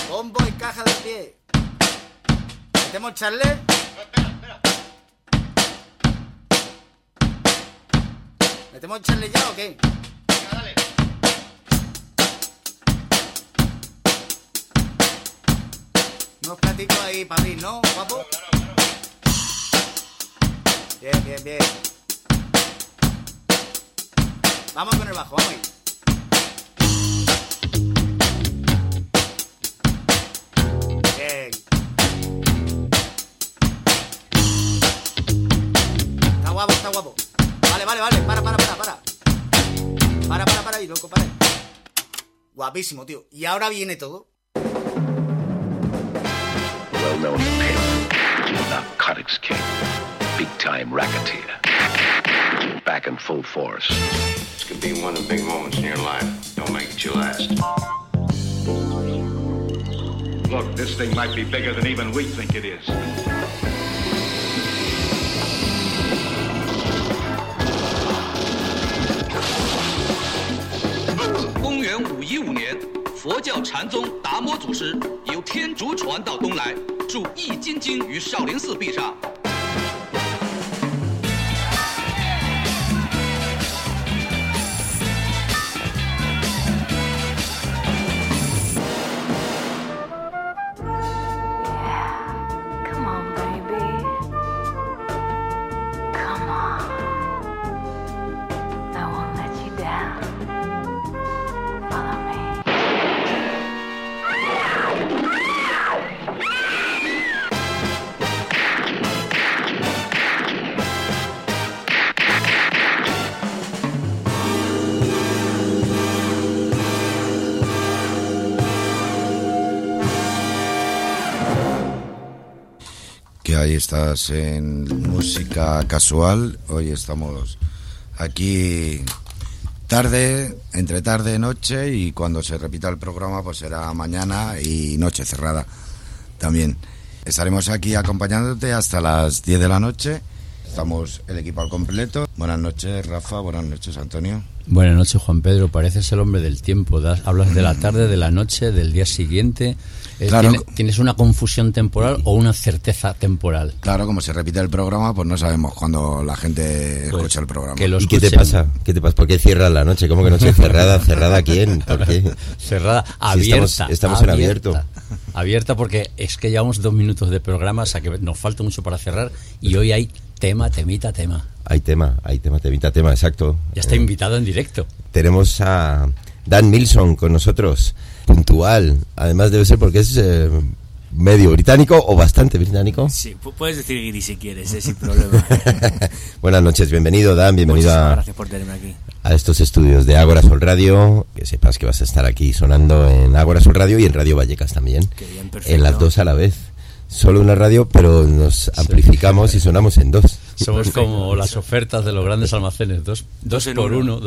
Bombo y caja de pie. ¿Metemos charle? Espera. ¿Metemos charle ya o qué? Venga, dale. Unos platitos ahí para abrir, ¿no, guapo? Claro. Bien. Vamos con el bajo, vamos ahí. Bien. Está guapo. Vale. Para ahí, loco, para ahí. Guapísimo, tío. Y ahora viene todo. Well-known pimp, narcotics king, big-time racketeer, back in full force. This could be one of the big moments in your life. Don't make it your last. Look, this thing might be bigger than even we think it is. 公元515年，佛教禅宗达摩祖师由天竺传到东来，著《易筋经》于少林寺壁上。 Ahí estás en Música Casual. Hoy estamos aquí entre tarde y noche, y cuando se repita el programa pues será mañana y noche cerrada también. Estaremos aquí acompañándote hasta las 10 de la noche. Estamos el equipo al completo. Buenas noches, Rafa. Buenas noches, Antonio. Buenas noches, Juan Pedro. Pareces el hombre del tiempo. Hablas de la tarde, de la noche, del día siguiente. Claro. ¿Tienes una confusión temporal o una certeza temporal? Claro, como se repite el programa, pues no sabemos cuándo la gente escucha el programa. ¿Y qué te pasa? ¿Por qué cierras la noche? ¿Cómo que noche cerrada? ¿Cerrada a quién? ¿Por qué? Cerrada, abierta. Si estamos en abierto. Abierta porque es que llevamos 2 minutos de programa, o sea que nos falta mucho para cerrar, y hoy hay tema. Hay tema, exacto. Ya está invitado en directo. Tenemos a Dan Milson con nosotros, puntual. Además debe ser porque es medio británico o bastante británico. Sí, puedes decir Guiri si quieres, sin problema. Buenas noches, bienvenido Dan, bienvenido gracias por tenerme aquí. A estos estudios de Ágora Sol Radio. Que sepas que vas a estar aquí sonando en Ágora Sol Radio y en Radio Vallecas también. Qué bien, perfecto. En las dos a la vez. Solo una radio, pero nos amplificamos y sonamos en dos. Somos como las ofertas de los grandes almacenes, dos por uno.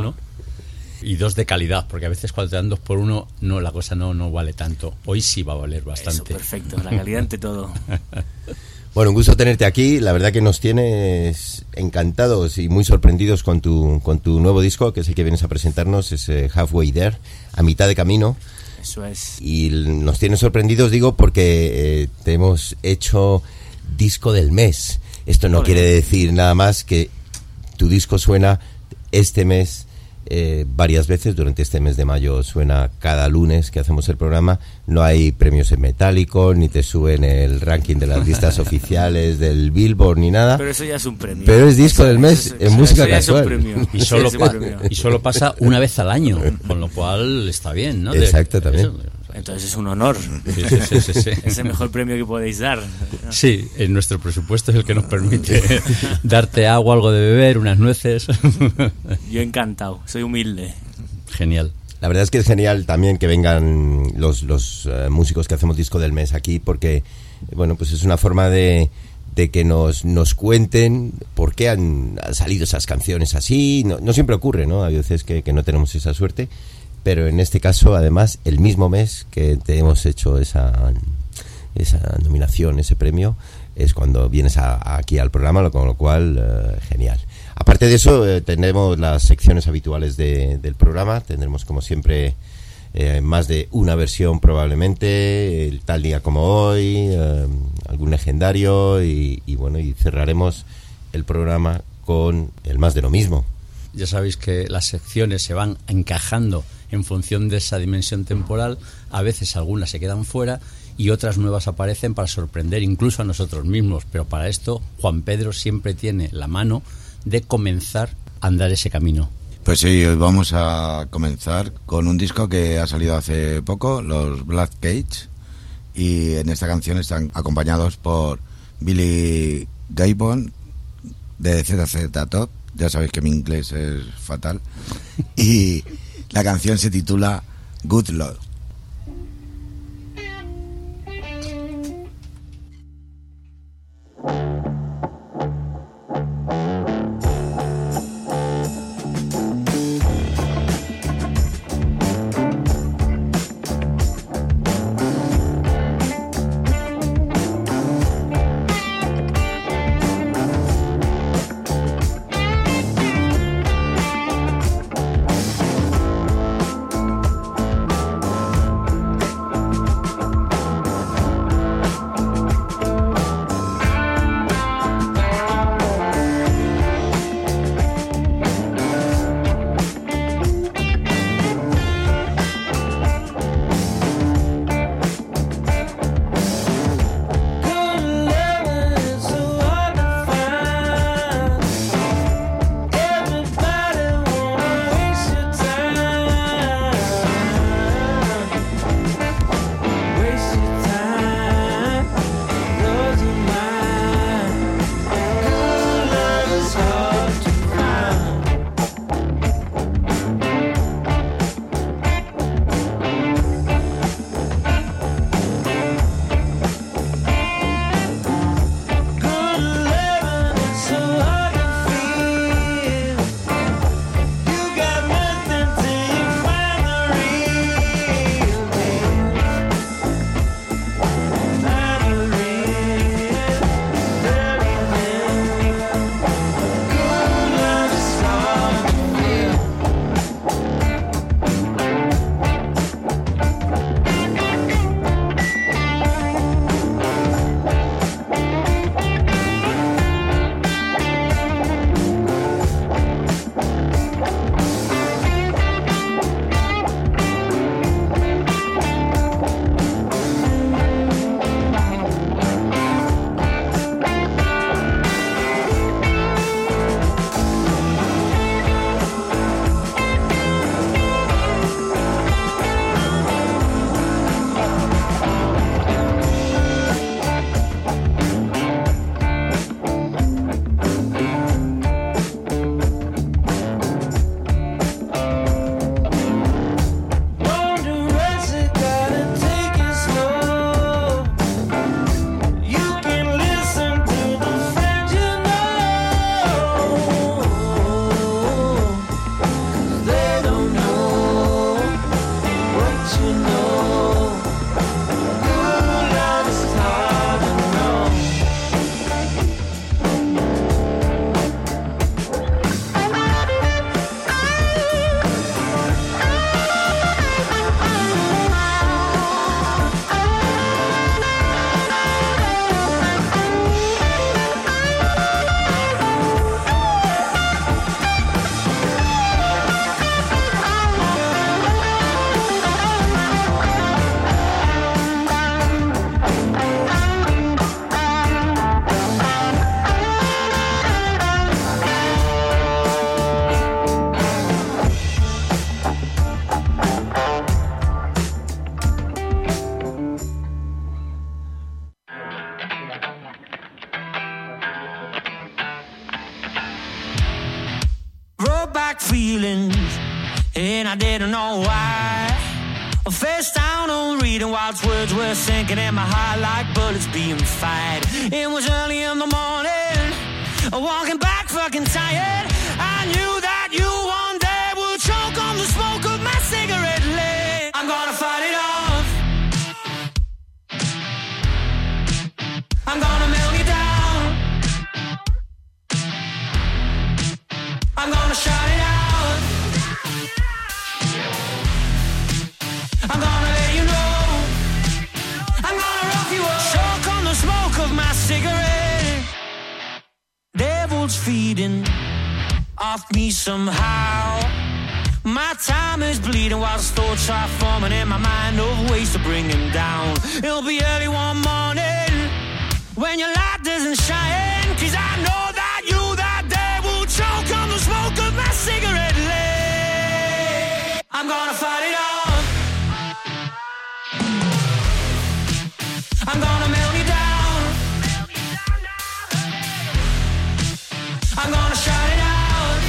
Y 2 de calidad, porque a veces cuando te dan 2 por 1 no, la cosa no vale tanto. Hoy sí va a valer bastante. Eso, perfecto, la calidad ante todo. Bueno, un gusto tenerte aquí. La verdad que nos tienes encantados y muy sorprendidos con tu nuevo disco, que es el que vienes a presentarnos, es Halfway There, a mitad de camino. Eso es. Y nos tienes sorprendidos, digo, porque te hemos hecho disco del mes. Esto no quiere decir nada más que tu disco suena este mes varias veces. Durante este mes de mayo suena cada lunes que hacemos el programa. No hay premios en metálico, ni te suben el ranking de las listas oficiales del Billboard ni nada. Pero eso ya es un premio. Pero es disco del mes en Música Casual. Y solo pasa una vez al año, con lo cual está bien, ¿no? Exacto, también. Entonces es un honor. Sí. Es el mejor premio que podéis dar. Sí, en nuestro presupuesto es el que nos permite darte agua, algo de beber, unas nueces. Yo encantado, soy humilde. Genial. La verdad es que es genial también que vengan los músicos que hacemos disco del mes aquí, porque bueno, pues es una forma de que nos cuenten por qué han salido esas canciones así. No siempre ocurre, ¿no? Hay veces que no tenemos esa suerte. Pero en este caso, además, el mismo mes que te hemos hecho esa nominación, ese premio, es cuando vienes aquí al programa, con lo cual, genial. Aparte de eso, tendremos las secciones habituales del programa. Tendremos, como siempre, más de una versión probablemente, el Tal Día Como Hoy, algún legendario y bueno, y cerraremos el programa con el Más de lo Mismo. Ya sabéis que las secciones se van encajando en función de esa dimensión temporal, a veces algunas se quedan fuera y otras nuevas aparecen para sorprender incluso a nosotros mismos, pero para esto Juan Pedro siempre tiene la mano de comenzar a andar ese camino. Pues sí, hoy vamos a comenzar con un disco que ha salido hace poco, los Black Cage, y en esta canción están acompañados por Billy Gibbon de ZZ Top. Ya sabéis que mi inglés es fatal. Y la canción se titula Good Lord. feelings, and I didn't know why. Face down on reading Wild's words were sinking in my heart like bullets being fired. It was early in the morning, walking back fucking tired. I knew that you one day would choke on the smoke of my cigarette lit. I'm gonna fight it off. I'm gonna melt you down. I'm gonna shut it out. off me somehow. My time is bleeding while thoughts are forming in my mind of ways to bring him down. It'll be early one morning when your light doesn't shine, 'cause I know that you that day will choke on the smoke of my cigarette lit. I'm gonna fight it off. I'm gonna melt you down. I'm gonna shout it out.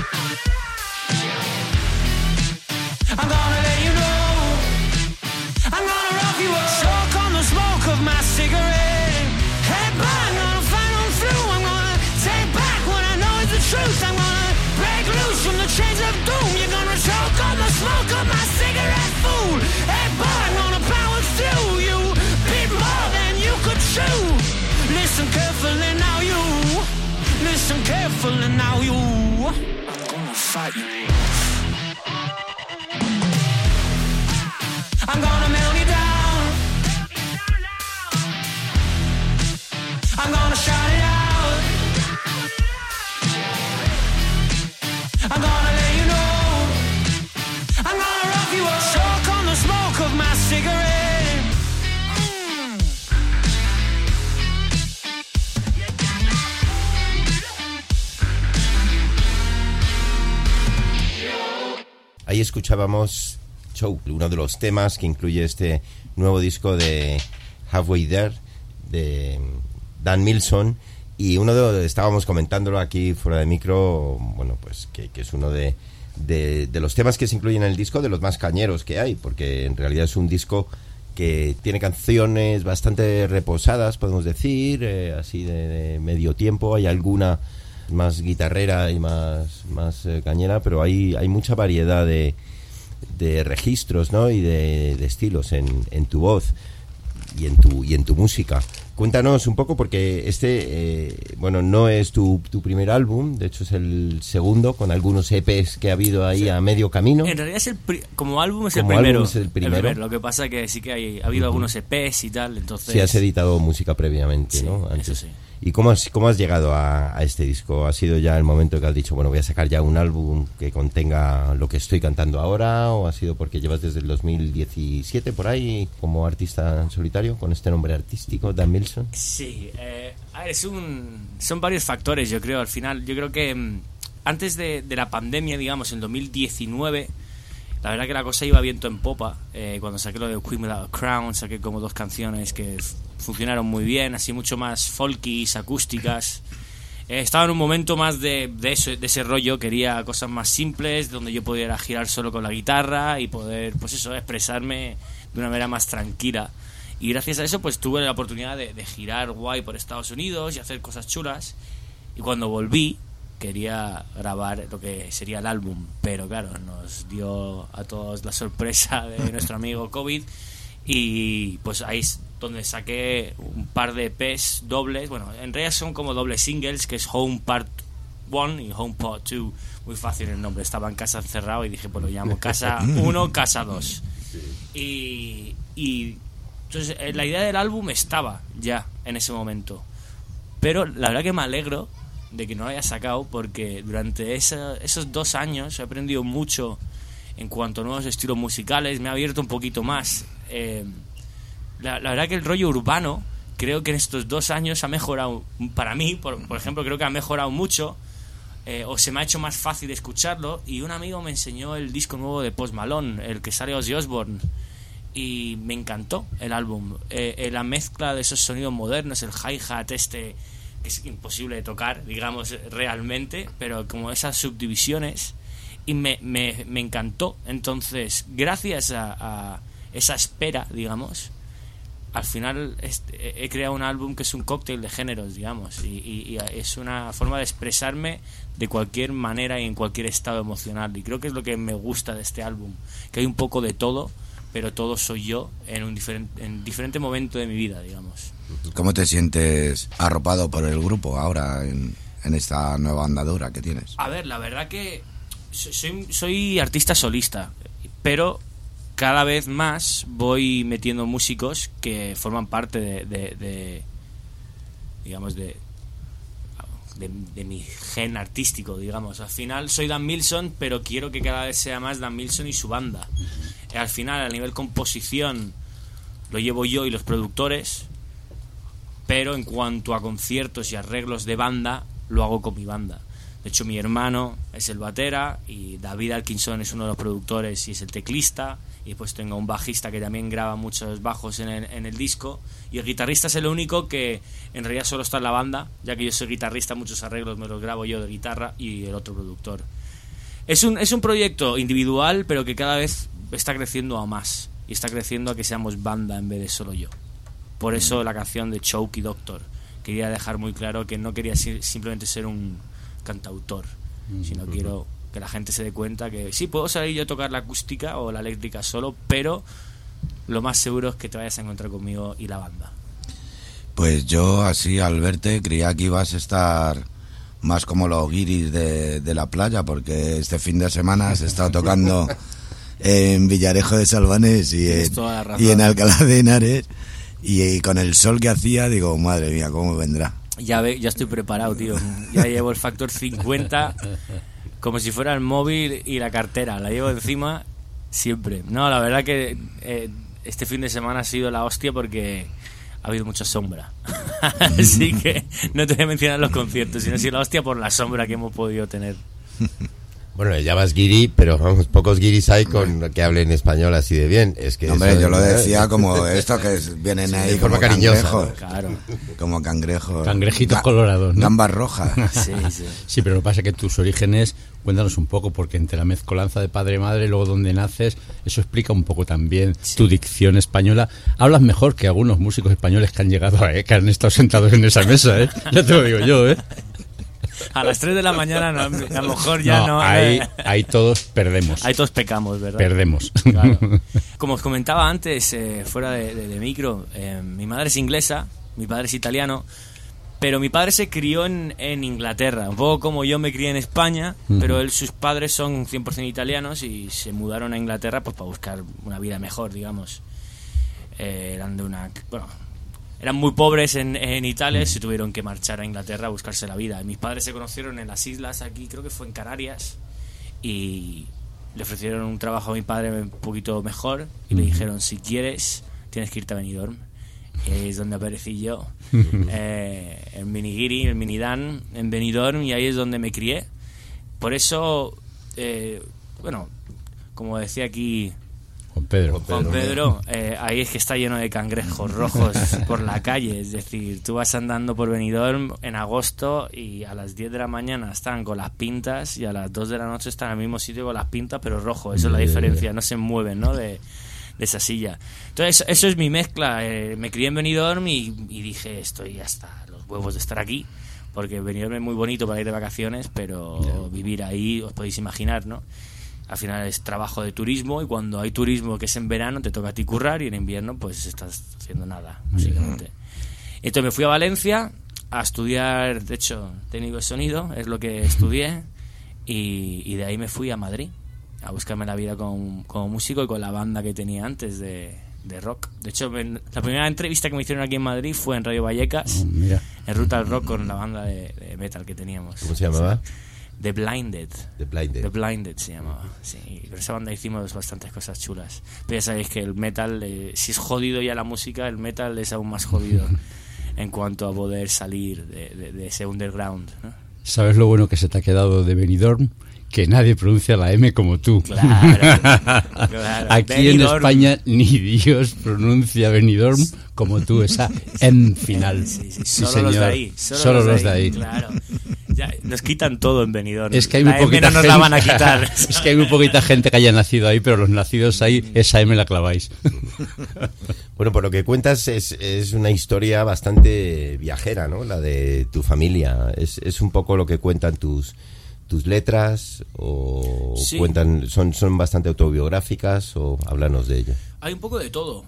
I'm gonna let you know. I'm gonna rough you up. Choke on the smoke of my cigarette. Head back, I'm gonna fight on through. I'm gonna take back what I know is the truth. I'm gonna break loose from the chains of doom. You're gonna choke on the smoke of my cigarette, fool. Head back, I'm gonna power through. You bit more than you could chew. Listen carefully now, you. Listen carefully now, you. I'm gonna fight you. I'm gonna melt you down. I'm gonna shout it out. I'm gonna let you know. I'm gonna rough you up. Choke on the smoke of my cigarette. Ahí escuchábamos Choke, uno de los temas que incluye este nuevo disco de Halfway There de Dan Milson, y estábamos comentándolo aquí fuera de micro, bueno, pues que es uno de los temas que se incluyen en el disco, de los más cañeros que hay, porque en realidad es un disco que tiene canciones bastante reposadas, podemos decir, así de medio tiempo. Hay alguna más guitarrera y más cañera, pero hay mucha variedad de registros, ¿no? Y de estilos en tu voz y en tu música. Cuéntanos un poco, porque bueno, no es tu primer álbum, de hecho es el segundo, con algunos EPs que ha habido ahí, sí, a medio camino. En realidad como álbum es el primero. Lo que pasa que sí que ha habido algunos EPs y tal, entonces... Sí, has editado música previamente, sí, ¿no? Antes. Eso sí. ¿Y cómo has llegado a este disco? ¿Ha sido ya el momento que has dicho, bueno, voy a sacar ya un álbum que contenga lo que estoy cantando ahora? ¿O ha sido porque llevas desde el 2017 por ahí como artista en solitario, con este nombre artístico, Dan Milson? Sí, a ver, son varios factores, yo creo. Al final, yo creo que antes de la pandemia, digamos, en 2019... La verdad que la cosa iba viento en popa. Cuando saqué lo de Queen Without a Crown, saqué como 2 canciones que funcionaron muy bien, así mucho más folkies, acústicas. Estaba en un momento más de ese rollo. Quería cosas más simples, donde yo pudiera girar solo con la guitarra y poder, pues eso, expresarme de una manera más tranquila. Y gracias a eso, pues tuve la oportunidad de girar guay por Estados Unidos y hacer cosas chulas. Y cuando volví, quería grabar lo que sería el álbum, pero claro, nos dio a todos la sorpresa de nuestro amigo COVID, y pues ahí es donde saqué un par de EPs dobles. Bueno, en realidad son como dobles singles, que es Home Part 1 y Home Part 2. Muy fácil el nombre, estaba en casa encerrado y dije, pues lo llamo Casa 1, Casa 2. Y entonces la idea del álbum estaba ya en ese momento, pero la verdad que me alegro de que no lo haya sacado, porque durante esos 2 años he aprendido mucho en cuanto a nuevos estilos musicales. Me ha abierto un poquito más. La verdad que el rollo urbano, creo que en estos 2 años ha mejorado. Para mí, por ejemplo, creo que ha mejorado mucho, o se me ha hecho más fácil escucharlo. Y un amigo me enseñó el disco nuevo de Post Malone, el que sale Ozzy Osbourne, y me encantó el álbum. La mezcla de esos sonidos modernos, el hi-hat que es imposible de tocar, digamos, realmente, pero como esas subdivisiones, y me encantó. Entonces, gracias a esa espera, digamos, al final he creado un álbum que es un cóctel de géneros, digamos, y es una forma de expresarme de cualquier manera y en cualquier estado emocional, y creo que es lo que me gusta de este álbum, que hay un poco de todo, pero todo soy yo en diferente momento de mi vida, digamos. ¿Cómo te sientes arropado por el grupo ahora en esta nueva andadura que tienes? A ver, la verdad que soy artista solista, pero cada vez más voy metiendo músicos que forman parte de digamos, de de mi gen artístico, digamos. Al final soy Dan Milson, pero quiero que cada vez sea más Dan Milson y su banda. Al final, a nivel composición, lo llevo yo y los productores, pero en cuanto a conciertos y arreglos de banda, lo hago con mi banda. De hecho, mi hermano es el batera y David Atkinson es uno de los productores y es el teclista. Y después tengo un bajista que también graba muchos bajos en el disco. Y el guitarrista es el único que en realidad solo está en la banda, ya que yo soy guitarrista, muchos arreglos me los grabo yo de guitarra y el otro productor. Es un proyecto individual, pero que cada vez está creciendo a más. Y está creciendo a que seamos banda en vez de solo yo. Por eso la canción de Choke y Doctor. Quería dejar muy claro que no quería simplemente ser un cantautor, sino quiero que la gente se dé cuenta que sí, puedo salir yo a tocar la acústica o la eléctrica solo, pero lo más seguro es que te vayas a encontrar conmigo y la banda. Pues yo así al verte creía que ibas a estar más como los guiris de la playa, porque este fin de semana se está tocando en Villarejo de Salvanes y en Alcalá de Henares, y con el sol que hacía digo, madre mía, cómo vendrá. Ya estoy preparado, tío. Ya llevo el factor 50 como si fuera el móvil y la cartera. La llevo encima siempre. No, la verdad que este fin de semana ha sido la hostia porque ha habido mucha sombra. Así que no te voy a mencionar los conciertos, sino ha sido la hostia por la sombra que hemos podido tener. Bueno, le llamas guiri, pero vamos, pocos guiris hay con que hablen español así de bien. Es que hombre, yo lo decía como esto que vienen ahí de como forma cariñosa, cangrejos, ¿no? Claro. Como cangrejos, Cangrejitos colorados, ¿no? Gambas rojas. Sí, pero lo que pasa es que tus orígenes, cuéntanos un poco, porque entre la mezcolanza de padre y madre, luego donde naces, eso explica un poco también tu dicción española. Hablas mejor que algunos músicos españoles que han llegado, que han estado sentados en esa mesa, ya te lo digo yo, A las 3 de la mañana no, a lo mejor ya no. Ahí todos perdemos. Ahí todos pecamos, ¿verdad? Perdemos. Claro. Como os comentaba antes, fuera de micro, mi madre es inglesa, mi padre es italiano, pero mi padre se crió en Inglaterra, un poco como yo me crié en España, pero sus padres son 100% italianos y se mudaron a Inglaterra pues para buscar una vida mejor, digamos. Eran muy pobres en Italia y se tuvieron que marchar a Inglaterra a buscarse la vida. Mis padres se conocieron en las islas, aquí creo que fue en Canarias, y le ofrecieron un trabajo a mi padre un poquito mejor y le dijeron, si quieres, tienes que irte a Benidorm. Y ahí es donde aparecí yo, en Minigiri, en Minidan, en Benidorm, y ahí es donde me crié. Por eso, como decía aquí Juan Pedro, ahí es que está lleno de cangrejos rojos por la calle. Es decir, tú vas andando por Benidorm en agosto y a las 10 de la mañana están con las pintas y a las 2 de la noche están al mismo sitio con las pintas, pero rojo. Eso es la diferencia, no se mueven, ¿no? De esa silla. Entonces, eso es mi mezcla. Me crié en Benidorm y dije, estoy hasta los huevos de estar aquí, porque Benidorm es muy bonito para ir de vacaciones, pero vivir ahí, os podéis imaginar, ¿no? Al final es trabajo de turismo, y cuando hay turismo, que es en verano, te toca a ti currar, y en invierno pues estás haciendo nada, básicamente. Entonces me fui a Valencia a estudiar, de hecho, técnico de sonido, es lo que estudié, y de ahí me fui a Madrid a buscarme la vida como músico y con la banda que tenía antes de rock. De hecho, la primera entrevista que me hicieron aquí en Madrid fue en Radio Vallecas, en Ruta al Rock, con la banda de metal que teníamos. ¿Cómo se llamaba? The Blinded. The Blinded Se llamaba. Sí, con esa banda hicimos bastantes cosas chulas. Pero ya sabéis que el metal, si es jodido ya la música, el metal es aún más jodido en cuanto a poder salir de ese underground, ¿no? ¿Sabes lo bueno que se te ha quedado de Benidorm? Que nadie pronuncia la M como tú. Claro. Aquí Benidorm. en España ni Dios pronuncia Benidorm como tú, esa M final. Sí, señor. Solo los de ahí. Claro. Claro. Ya, nos quitan todo en Benidorm. Es que hay muy poquita M no nos gente, la van a quitar. Es que hay muy poquita gente que haya nacido ahí, pero los nacidos ahí, esa M la claváis. Bueno, por lo que cuentas es una historia bastante viajera, ¿no? La de tu familia. Es un poco lo que cuentan tus letras, o sí, cuentan, son bastante autobiográficas, o háblanos de ello. Hay un poco de todo.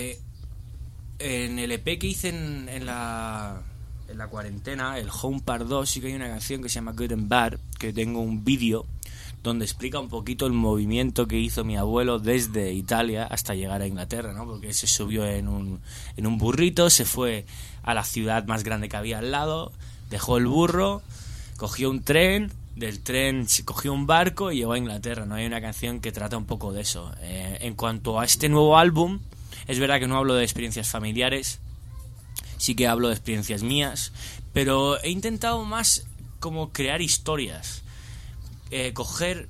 En el EP que hice en la cuarentena, el Home Part 2, sí que hay una canción que se llama Good and Bad, que tengo un vídeo donde explica un poquito el movimiento que hizo mi abuelo desde Italia hasta llegar a Inglaterra, ¿no? Porque se subió en un burrito, se fue a la ciudad más grande que había al lado, Dejó el burro, cogió un tren, del tren cogió un barco y llegó a Inglaterra, ¿no? Hay una canción que trata un poco de eso. En cuanto a este nuevo álbum, es verdad que no hablo de experiencias familiares, sí que hablo de experiencias mías, pero he intentado más como crear historias, coger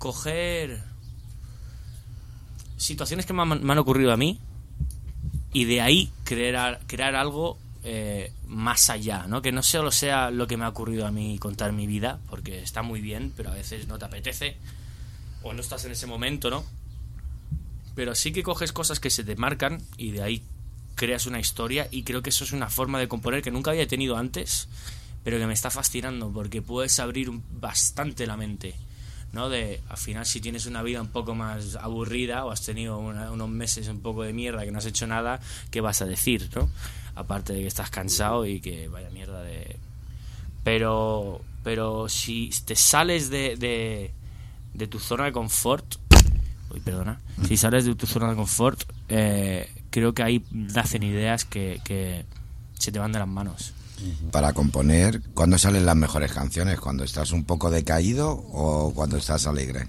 situaciones que me han ocurrido a mí y de ahí crear algo más allá, ¿no? Que no solo sea lo que me ha ocurrido a mí, contar mi vida, porque está muy bien, pero a veces no te apetece o no estás en ese momento, ¿no? Pero sí que coges cosas que se te marcan y de ahí creas una historia, y creo que eso es una forma de componer que nunca había tenido antes, pero que me está fascinando porque puedes abrir bastante la mente, ¿no? Al final, si tienes una vida un poco más aburrida o has tenido unos meses un poco de mierda que no has hecho nada, ¿qué vas a decir, no? Aparte de que estás cansado y que vaya mierda de... Pero si te sales de tu zona de confort... Si sales de tu zona de confort, creo que ahí nacen ideas que se te van de las manos. Para componer, ¿cuándo salen las mejores canciones? ¿Cuando estás un poco decaído o cuando estás alegre?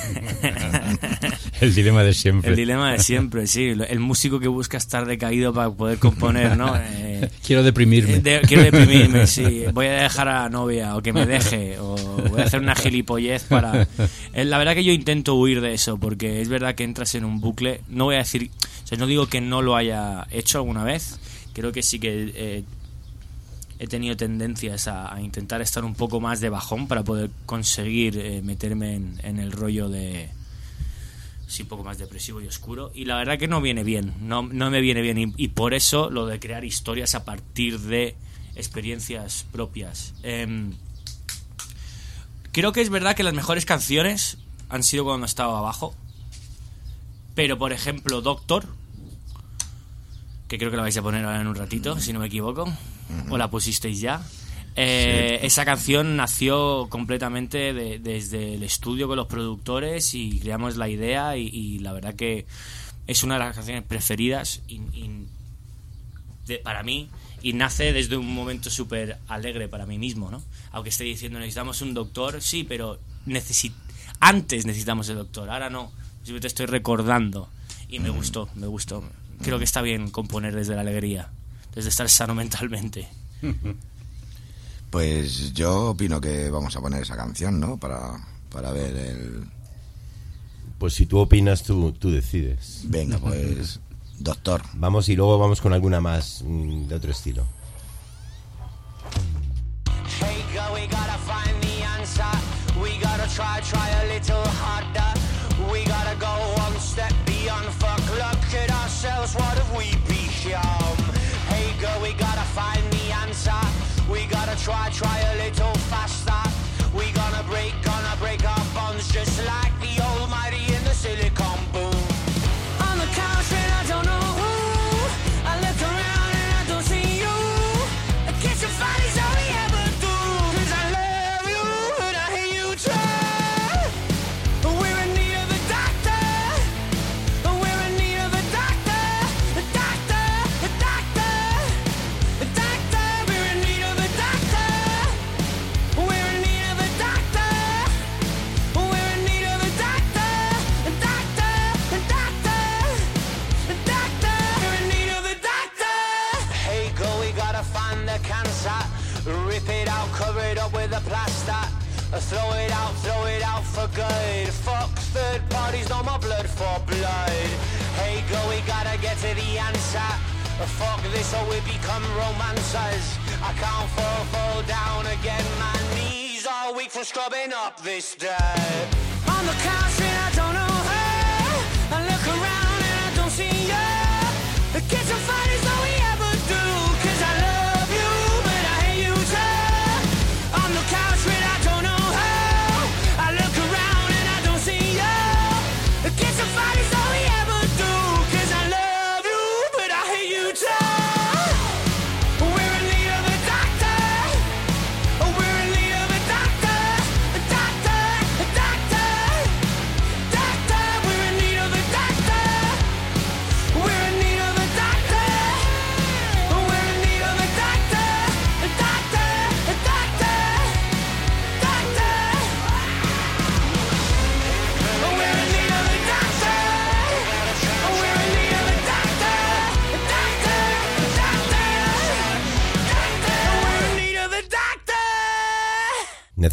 El dilema de siempre. El dilema de siempre, sí. El músico que busca estar decaído para poder componer, ¿no? Quiero deprimirme. Quiero deprimirme, sí. Voy a dejar a la novia, o que me deje, o voy a hacer una gilipollez para... La verdad que yo intento huir de eso, porque es verdad que entras en un bucle. No voy a decir... O sea, no digo que no lo haya hecho alguna vez. Creo que sí que... he tenido tendencias a intentar estar un poco más de bajón para poder conseguir meterme en el rollo de... Sí, un poco más depresivo y oscuro. Y la verdad que no viene bien, no me viene bien. Y por eso lo de crear historias a partir de experiencias propias. Creo que es verdad que las mejores canciones han sido cuando estaba abajo. Pero, por ejemplo, Doctor, que creo que la vais a poner ahora en un ratito, si no me equivoco, o la pusisteis ya. Sí. Esa canción nació completamente desde el estudio con los productores y creamos la idea y la verdad que es una de las canciones preferidas para mí, y nace desde un momento súper alegre para mí mismo, ¿no? Aunque esté diciendo necesitamos un doctor, sí, pero antes necesitamos el doctor, ahora no, yo te estoy recordando y me gustó. Creo que está bien componer desde la alegría, desde estar sano mentalmente. Pues yo opino que vamos a poner esa canción, ¿no? Para ver el... Pues si tú opinas, tú decides. Venga, pues... Doctor. Vamos, y luego vamos con alguna más de otro estilo. Hey girl, we gotta find the answer. We gotta try a little harder. We gotta go one step beyond. Fuck, look at ourselves, what have we become? Hey girl, we gotta find the answer. We gotta try a little faster. We gonna break our bonds just like the almighty in the silicon boom. On the couch and I don't know who. I look around and I don't see you. I guess your body's all we ever do. 'Cause I love you and I hate you too. We're in need of a doctor. We're in need of a doctor. A doctor, a doctor, a doctor. We're in need of a doctor. We're in need of a doctor. We're in need of a doctor. A doctor, a doctor, a doctor. We're in need of a doctor. Hey girl, we gotta find the cancer. Rip it out, cover it up with a plaster. Throw it out for good. Fuck third parties, no more blood for blood. Hey girl, we gotta get to the answer. Fuck this or we become romancers. I can't fall down again. My knees are weak from scrubbing up this dirt. On the couch and I don't know her. I look around and I don't see you. The kitchen fight is all we ever do. 'Cause I love you, but I hate you too. On the couch and I don't know her. I look around and I don't see you. The kitchen fight is all we ever do. 'Cause I love you, but I hate you too. We're in need of a doctor. We're in need of a doctor. A doctor, a doctor.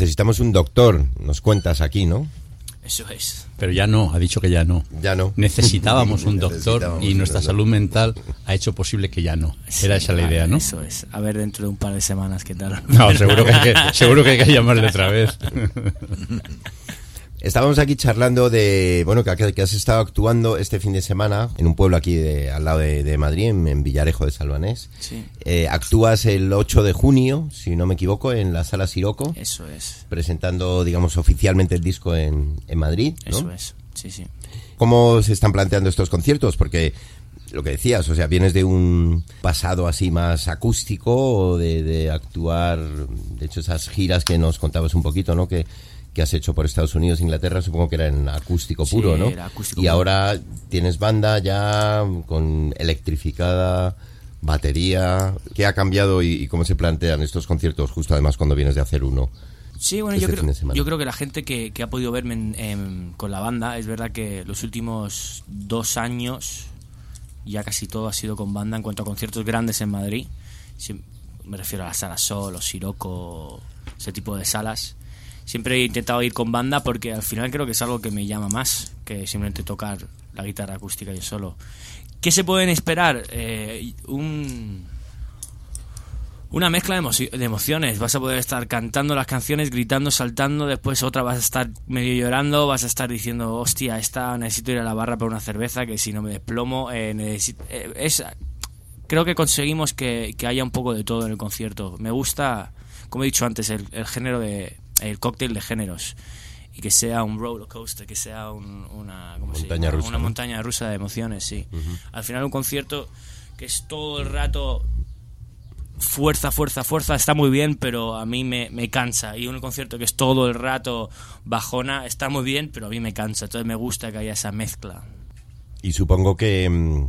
necesitamos un doctor, nos cuentas aquí, ¿no? Eso es. Pero ya no, ha dicho que ya no. Ya no. Necesitábamos un doctor y nuestra salud mental ha hecho posible que ya no. Era esa la idea, ¿no? Eso es. A ver dentro de un par de semanas qué tal. No, seguro que hay que llamarle otra vez. Estábamos aquí charlando de, bueno, que has estado actuando este fin de semana en un pueblo aquí al lado de Madrid, en Villarejo de Salvanés. Sí. Actúas el 8 de junio, si no me equivoco, en la Sala Siroco. Eso es. Presentando, digamos, oficialmente el disco en Madrid, ¿no? Eso es, sí. ¿Cómo se están planteando estos conciertos? Porque lo que decías, o sea, vienes de un pasado así más acústico, o de actuar, de hecho, esas giras que nos contabas un poquito, ¿no? Que has hecho por Estados Unidos e Inglaterra, supongo que era en acústico puro, ¿no? Era acústico y puro. Ahora tienes banda ya con electrificada, batería. ¿Qué ha cambiado y cómo se plantean estos conciertos justo además cuando vienes de hacer uno? Sí, bueno, fin yo creo que la gente que ha podido verme con la banda, es verdad que los últimos 2 años ya casi todo ha sido con banda en cuanto a conciertos grandes en Madrid. Me refiero a la Sala Sol o Siroco, ese tipo de salas. Siempre he intentado ir con banda porque al final creo que es algo que me llama más que simplemente tocar la guitarra acústica yo solo. ¿Qué se pueden esperar? Una mezcla de emociones. Vas a poder estar cantando las canciones, gritando, saltando, después otra vas a estar medio llorando, vas a estar diciendo, hostia, necesito ir a la barra para una cerveza, que si no me desplomo. Creo que conseguimos que haya un poco de todo en el concierto. Me gusta, como he dicho antes, el género el cóctel de géneros, y que sea un roller coaster, que sea una montaña rusa de emociones, sí. Uh-huh. Al final un concierto que es todo el rato fuerza, está muy bien, pero a mí me cansa. Y un concierto que es todo el rato bajona está muy bien, pero a mí me cansa. Entonces me gusta que haya esa mezcla. Y supongo que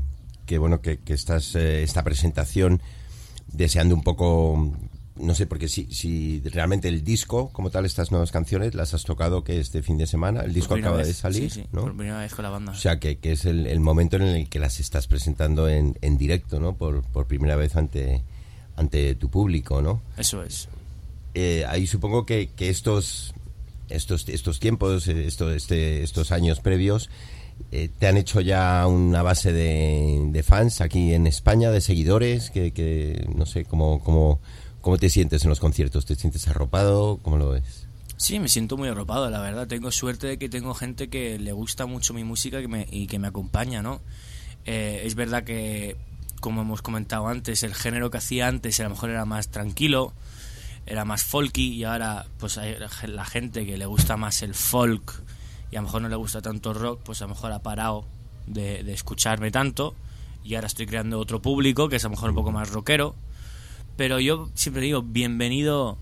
estás esta presentación deseando un poco, no sé, porque si realmente el disco como tal, estas nuevas canciones las has tocado que este fin de semana, el disco acaba de salir, sí, ¿no? Por primera vez con la banda. O sea que es el momento en el que las estás presentando en directo, ¿no? Por primera vez ante tu público, ¿no? Eso es. Ahí supongo que estos tiempos, estos años previos, te han hecho ya una base de fans aquí en España, de seguidores, que no sé, ¿cómo te sientes en los conciertos? ¿Te sientes arropado? ¿Cómo lo ves? Sí, me siento muy arropado, la verdad. Tengo suerte de que tengo gente que le gusta mucho mi música y que me acompaña, ¿no? Es verdad que, como hemos comentado antes, el género que hacía antes a lo mejor era más tranquilo, era más folky, y ahora pues hay la gente que le gusta más el folk y a lo mejor no le gusta tanto el rock, pues a lo mejor ha parado de escucharme tanto, y ahora estoy creando otro público que es a lo mejor un poco más rockero. Pero yo siempre digo, bienvenida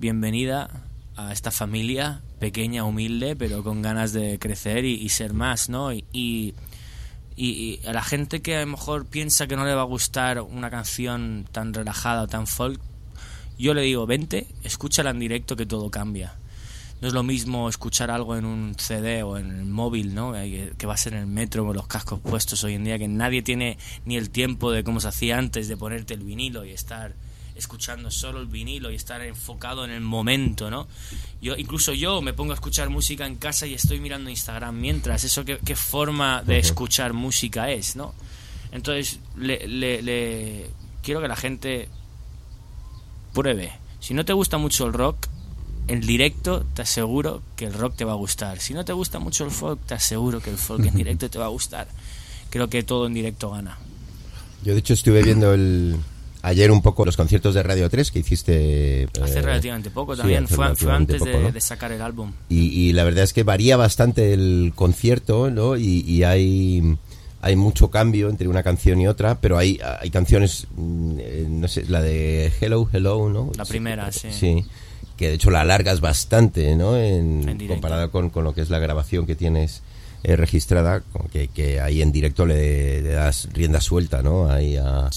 a esta familia pequeña, humilde, pero con ganas de crecer y ser más, ¿no? Y a la gente que a lo mejor piensa que no le va a gustar una canción tan relajada o tan folk, yo le digo, vente, escúchala en directo, que todo cambia. No es lo mismo escuchar algo en un CD o en el móvil, ¿no? Que vas en el metro con los cascos puestos hoy en día, que nadie tiene ni el tiempo de como se hacía antes, de ponerte el vinilo y estar escuchando solo el vinilo y estar enfocado en el momento, ¿no? Incluso yo me pongo a escuchar música en casa y estoy mirando Instagram mientras. Eso qué forma de escuchar música es, ¿no? Entonces quiero que la gente pruebe. Si no te gusta mucho el rock, en directo te aseguro que el rock te va a gustar. Si no te gusta mucho el folk, te aseguro que el folk en directo te va a gustar. Creo que todo en directo gana. Yo de hecho estuve viendo ayer un poco los conciertos de Radio 3 que hiciste hace relativamente poco también, sí, fue antes poco, ¿no? de sacar el álbum, y la verdad es que varía bastante el concierto, ¿no? Y hay mucho cambio entre una canción y otra, pero hay canciones, no sé, la de Hello, ¿no? La primera, sí, que de hecho la alargas bastante, ¿no? Comparada con lo que es la grabación que tienes registrada, que ahí en directo le das rienda suelta, ¿no? Ahí a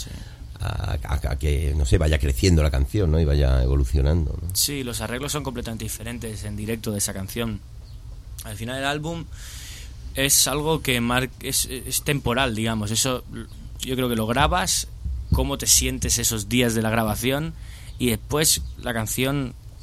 que, no sé, vaya creciendo la canción, ¿no? Y vaya evolucionando, ¿no? Sí, los arreglos son completamente diferentes en directo de esa canción. Al final el álbum es algo que es temporal, digamos. Eso yo creo que lo grabas, cómo te sientes esos días de la grabación, y después la canción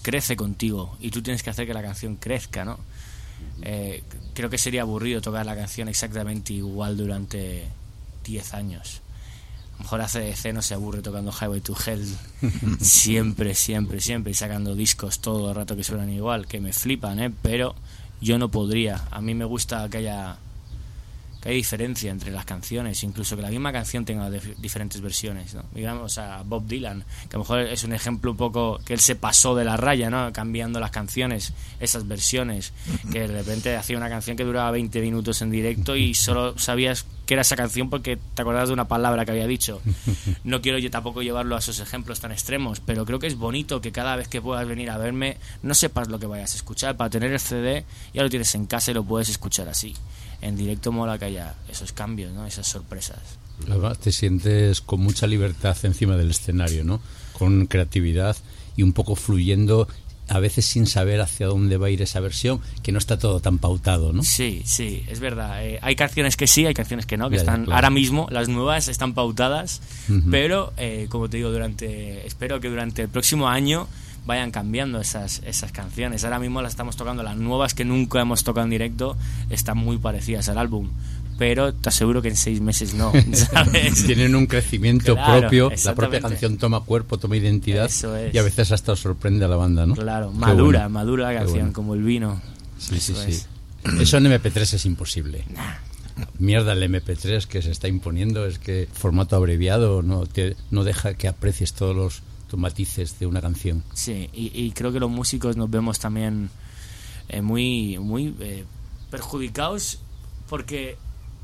crece contigo y tú tienes que hacer que la canción crezca, ¿no? Creo que sería aburrido tocar la canción exactamente igual durante 10 años. A lo mejor AC/DC no se aburre tocando Highway to Hell siempre y sacando discos todo el rato que suenan igual, que me flipan, pero yo no podría. A mí me gusta que haya diferencia entre las canciones, incluso que la misma canción tenga diferentes versiones, ¿no? Digamos a Bob Dylan, que a lo mejor es un ejemplo un poco que él se pasó de la raya, ¿no? Cambiando las canciones, esas versiones, que de repente hacía una canción que duraba 20 minutos en directo y solo sabías que era esa canción porque te acordabas de una palabra que había dicho. No quiero yo tampoco llevarlo a esos ejemplos tan extremos, pero creo que es bonito que cada vez que puedas venir a verme no sepas lo que vayas a escuchar. Para tener el CD ya lo tienes en casa y lo puedes escuchar así. En directo mola que haya esos cambios, ¿no? Esas sorpresas. Además, te sientes con mucha libertad encima del escenario, ¿no? Con creatividad y un poco fluyendo, a veces sin saber hacia dónde va a ir esa versión, que no está todo tan pautado, ¿no? Sí, es verdad. Hay canciones que sí, hay canciones que no, que ya, están claro. ahora mismo, las nuevas están pautadas, pero como te digo, espero que durante el próximo año vayan cambiando esas canciones. Ahora mismo las estamos tocando, las nuevas que nunca hemos tocado en directo están muy parecidas al álbum, pero te aseguro que en 6 meses no, ¿sabes? Tienen un crecimiento propio, la propia exactamente. canción toma cuerpo, toma identidad. Eso es. Y a veces hasta sorprende a la banda, ¿no? Claro, Qué madura bueno. la canción, bueno. como el vino. Sí. Es. Eso en MP3 es imposible. Mierda el MP3 que se está imponiendo, es que formato abreviado no deja que aprecies todos los matices de una canción. Sí, y creo que los músicos nos vemos también muy perjudicados porque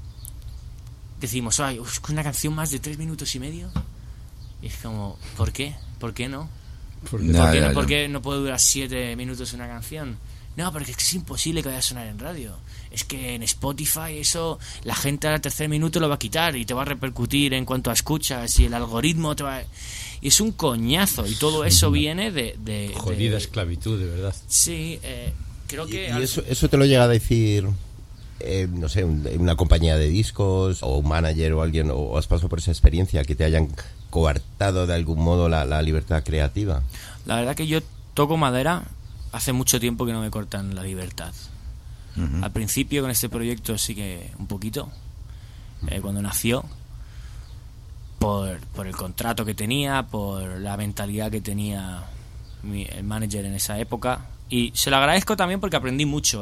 decimos, ay, una canción más de 3 minutos y medio. Y es como, ¿por qué? ¿Por qué no? ¿Por qué no puede durar 7 minutos una canción? No, porque es imposible que vaya a sonar en radio. Es que en Spotify eso, la gente al tercer minuto lo va a quitar y te va a repercutir en cuanto a escuchas y el algoritmo te va... Y es un coñazo y todo eso viene de jodida esclavitud, de verdad. Sí, creo que... ¿Y eso te lo llega a decir, no sé, una compañía de discos o un manager o alguien, o has pasado por esa experiencia que te hayan coartado de algún modo la libertad creativa? La verdad que yo toco madera, hace mucho tiempo que no me cortan la libertad. Al principio con este proyecto sí que un poquito, cuando nació, por el contrato que tenía, por la mentalidad que tenía el manager en esa época, y se lo agradezco también porque aprendí mucho,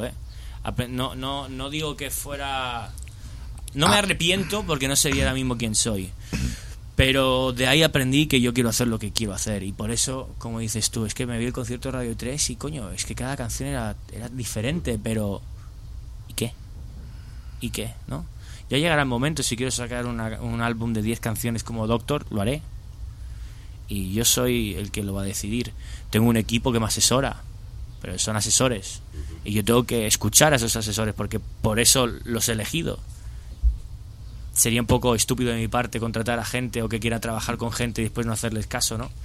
no digo que fuera, no me arrepiento porque no sería ahora mismo quien soy, pero de ahí aprendí que yo quiero hacer lo que quiero hacer, y por eso, como dices tú, es que me vi el concierto de Radio 3 y coño, es que cada canción era diferente, pero ¿y qué? ¿No? Ya llegará el momento, si quiero sacar un álbum de 10 canciones como Doctor, lo haré. Y yo soy el que lo va a decidir. Tengo un equipo que me asesora, pero son asesores. Y yo tengo que escuchar a esos asesores porque por eso los he elegido. Sería un poco estúpido de mi parte contratar a gente o que quiera trabajar con gente y después no hacerles caso, ¿no?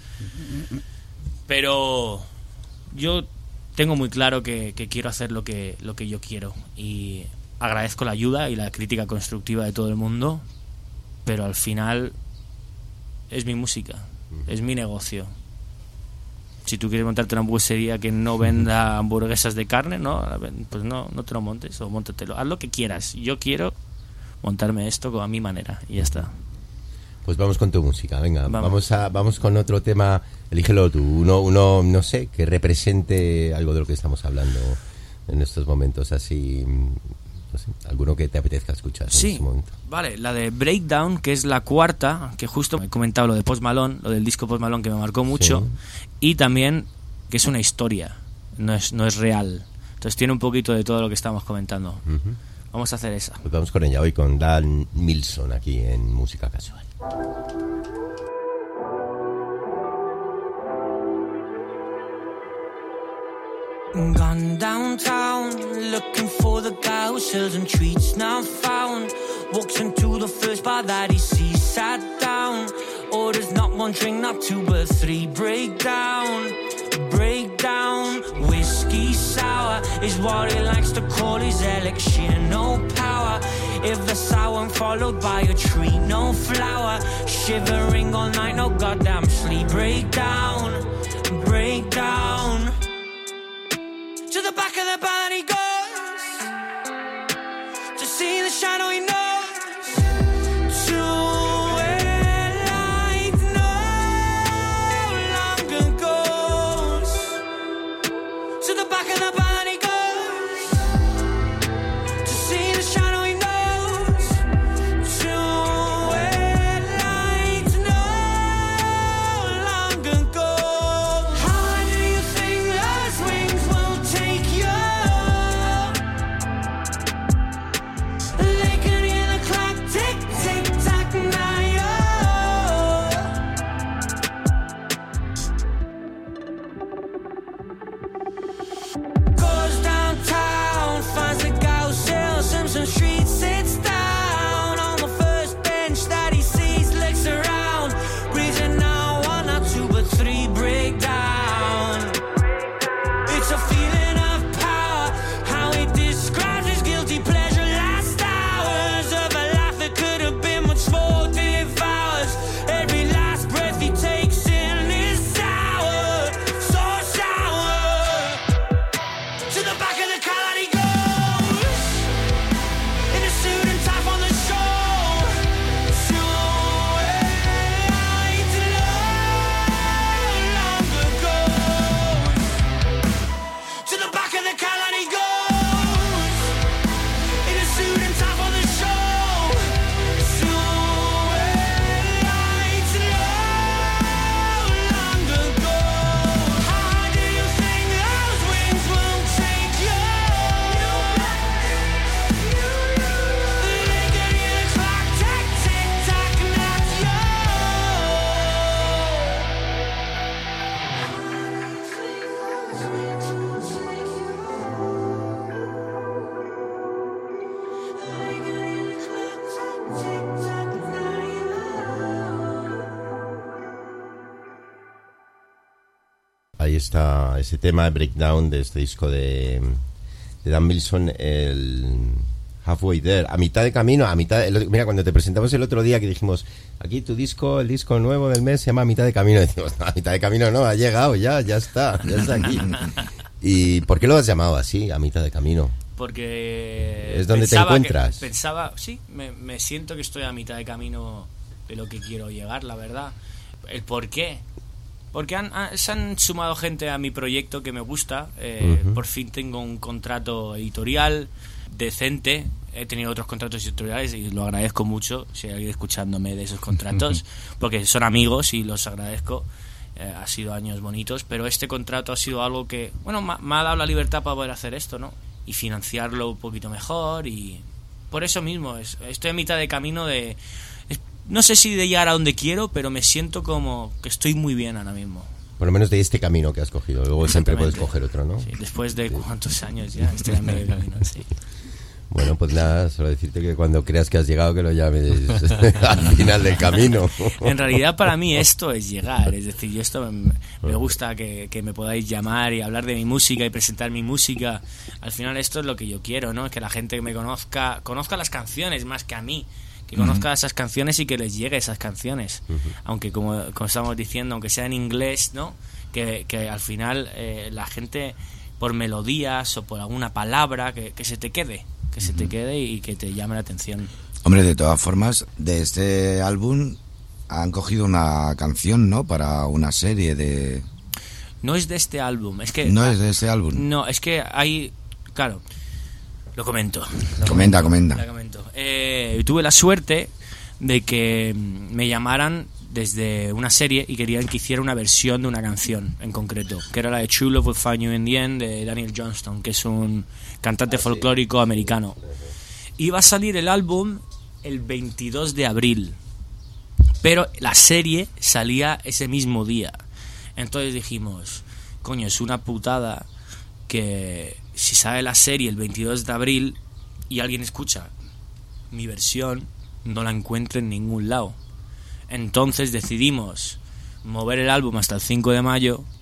Pero yo tengo muy claro que quiero hacer lo que yo quiero. Y agradezco la ayuda y la crítica constructiva de todo el mundo, pero al final es mi música, es mi negocio. Si tú quieres montarte una hamburguesería que no venda hamburguesas de carne, no, pues no te lo montes, o móntatelo, haz lo que quieras. Yo quiero montarme esto a mi manera y ya está. Pues vamos con tu música, venga, vamos con otro tema, elígelo tú, uno no sé, que represente algo de lo que estamos hablando en estos momentos, así, no sé, alguno que te apetezca escuchar en este momento. Vale, la de Breakdown, que es la cuarta, que justo he comentado lo de Post Malone, lo del disco Post Malone que me marcó mucho, y también que es una historia, no es real, entonces tiene un poquito de todo lo que estamos comentando. Vamos a hacer esa. Pues vamos con ella hoy con Dan Milson aquí en Música Casual. Gone downtown, looking for the guy who sells and treats now found. Walks into the first bar that he sees, sat down. Orders not one drink, not two, but 3. Breakdown, breakdown. Whiskey sour is what he likes to call his election. No power, if the sour weren't followed by a treat. No flower, shivering all night, no goddamn sleep. Break down, break down. To the back of the barn he goes, to see the shadow he knows. To where light no longer goes. To the back of the barn he goes, to see the shadow he knows. To where light no longer goes. How do you think those wings will take you? They can hear the clock tick, tick, tock now. Goes downtown, finds the guy who sells Simpson Street, sits down on the first bench that he sees, looks around, reason now 1 or 2 but 3 break down. It's a feeling of power, how he describes his guilty pleasure. Last hours of a life that could have been much more devours. Every last breath he takes in is sour, so sour. To the back of the car that he goes, in a suit and tie on the show. To where light no longer goes. To the back of the car that he goes, in a suit and tie on the show. To where light no longer goes. How do you think those wings will take you? They can hear the clock tick, tick, tock, knock you. Ahí está ese tema de Breakdown de este disco de Dan Wilson, el Halfway There, a mitad de camino, mira, cuando te presentamos el otro día que dijimos, aquí tu disco, el disco nuevo del mes se llama A mitad de camino, decimos, no, a mitad de camino no, ha llegado, ya está aquí. ¿Y por qué lo has llamado así, A mitad de camino? Porque ¿Es donde te encuentras? Sí, me siento que estoy a mitad de camino de lo que quiero llegar, la verdad. ¿El por qué? Porque se han sumado gente a mi proyecto que me gusta. Por fin tengo un contrato editorial decente. He tenido otros contratos editoriales y lo agradezco mucho si hay alguien escuchándome de esos contratos, porque son amigos y los agradezco. Ha sido años bonitos, pero este contrato ha sido algo que, bueno, me ha dado la libertad para poder hacer esto, ¿no? Y financiarlo un poquito mejor, y por eso mismo estoy a mitad de camino de... No sé si de llegar a donde quiero, pero me siento como que estoy muy bien ahora mismo. Por lo menos de este camino que has cogido. Luego siempre puedes coger otro, ¿no? Sí, después de cuántos años ya estoy a medio camino, sí. Bueno, pues nada, solo decirte que cuando creas que has llegado, que lo llames al final del camino. En realidad para mí esto es llegar, es decir, yo esto me gusta que me podáis llamar y hablar de mi música y presentar mi música. Al final esto es lo que yo quiero, ¿no? Que la gente que me conozca las canciones más que a mí, que conozca esas canciones y que les llegue esas canciones. Aunque como estamos diciendo, aunque sea en inglés, ¿no? Que al final la gente, por melodías o por alguna palabra, que se te quede. Que se te quede y que te llame la atención. Hombre, de todas formas, de este álbum han cogido una canción, ¿no? Para una serie de... No es de este álbum, es que... No es de este álbum. No, es que hay... Claro, lo comento. Comenta. Tuve la suerte de que me llamaran desde una serie y querían que hiciera una versión de una canción en concreto, que era la de True Love Will Find You in the End, de Daniel Johnston, que es un cantante folclórico americano. Iba a salir el álbum el 22 de abril, pero la serie salía ese mismo día. Entonces dijimos, coño, es una putada que si sale la serie el 22 de abril y alguien escucha mi versión, no la encuentre en ningún lado. Entonces decidimos mover el álbum hasta el 5 de mayo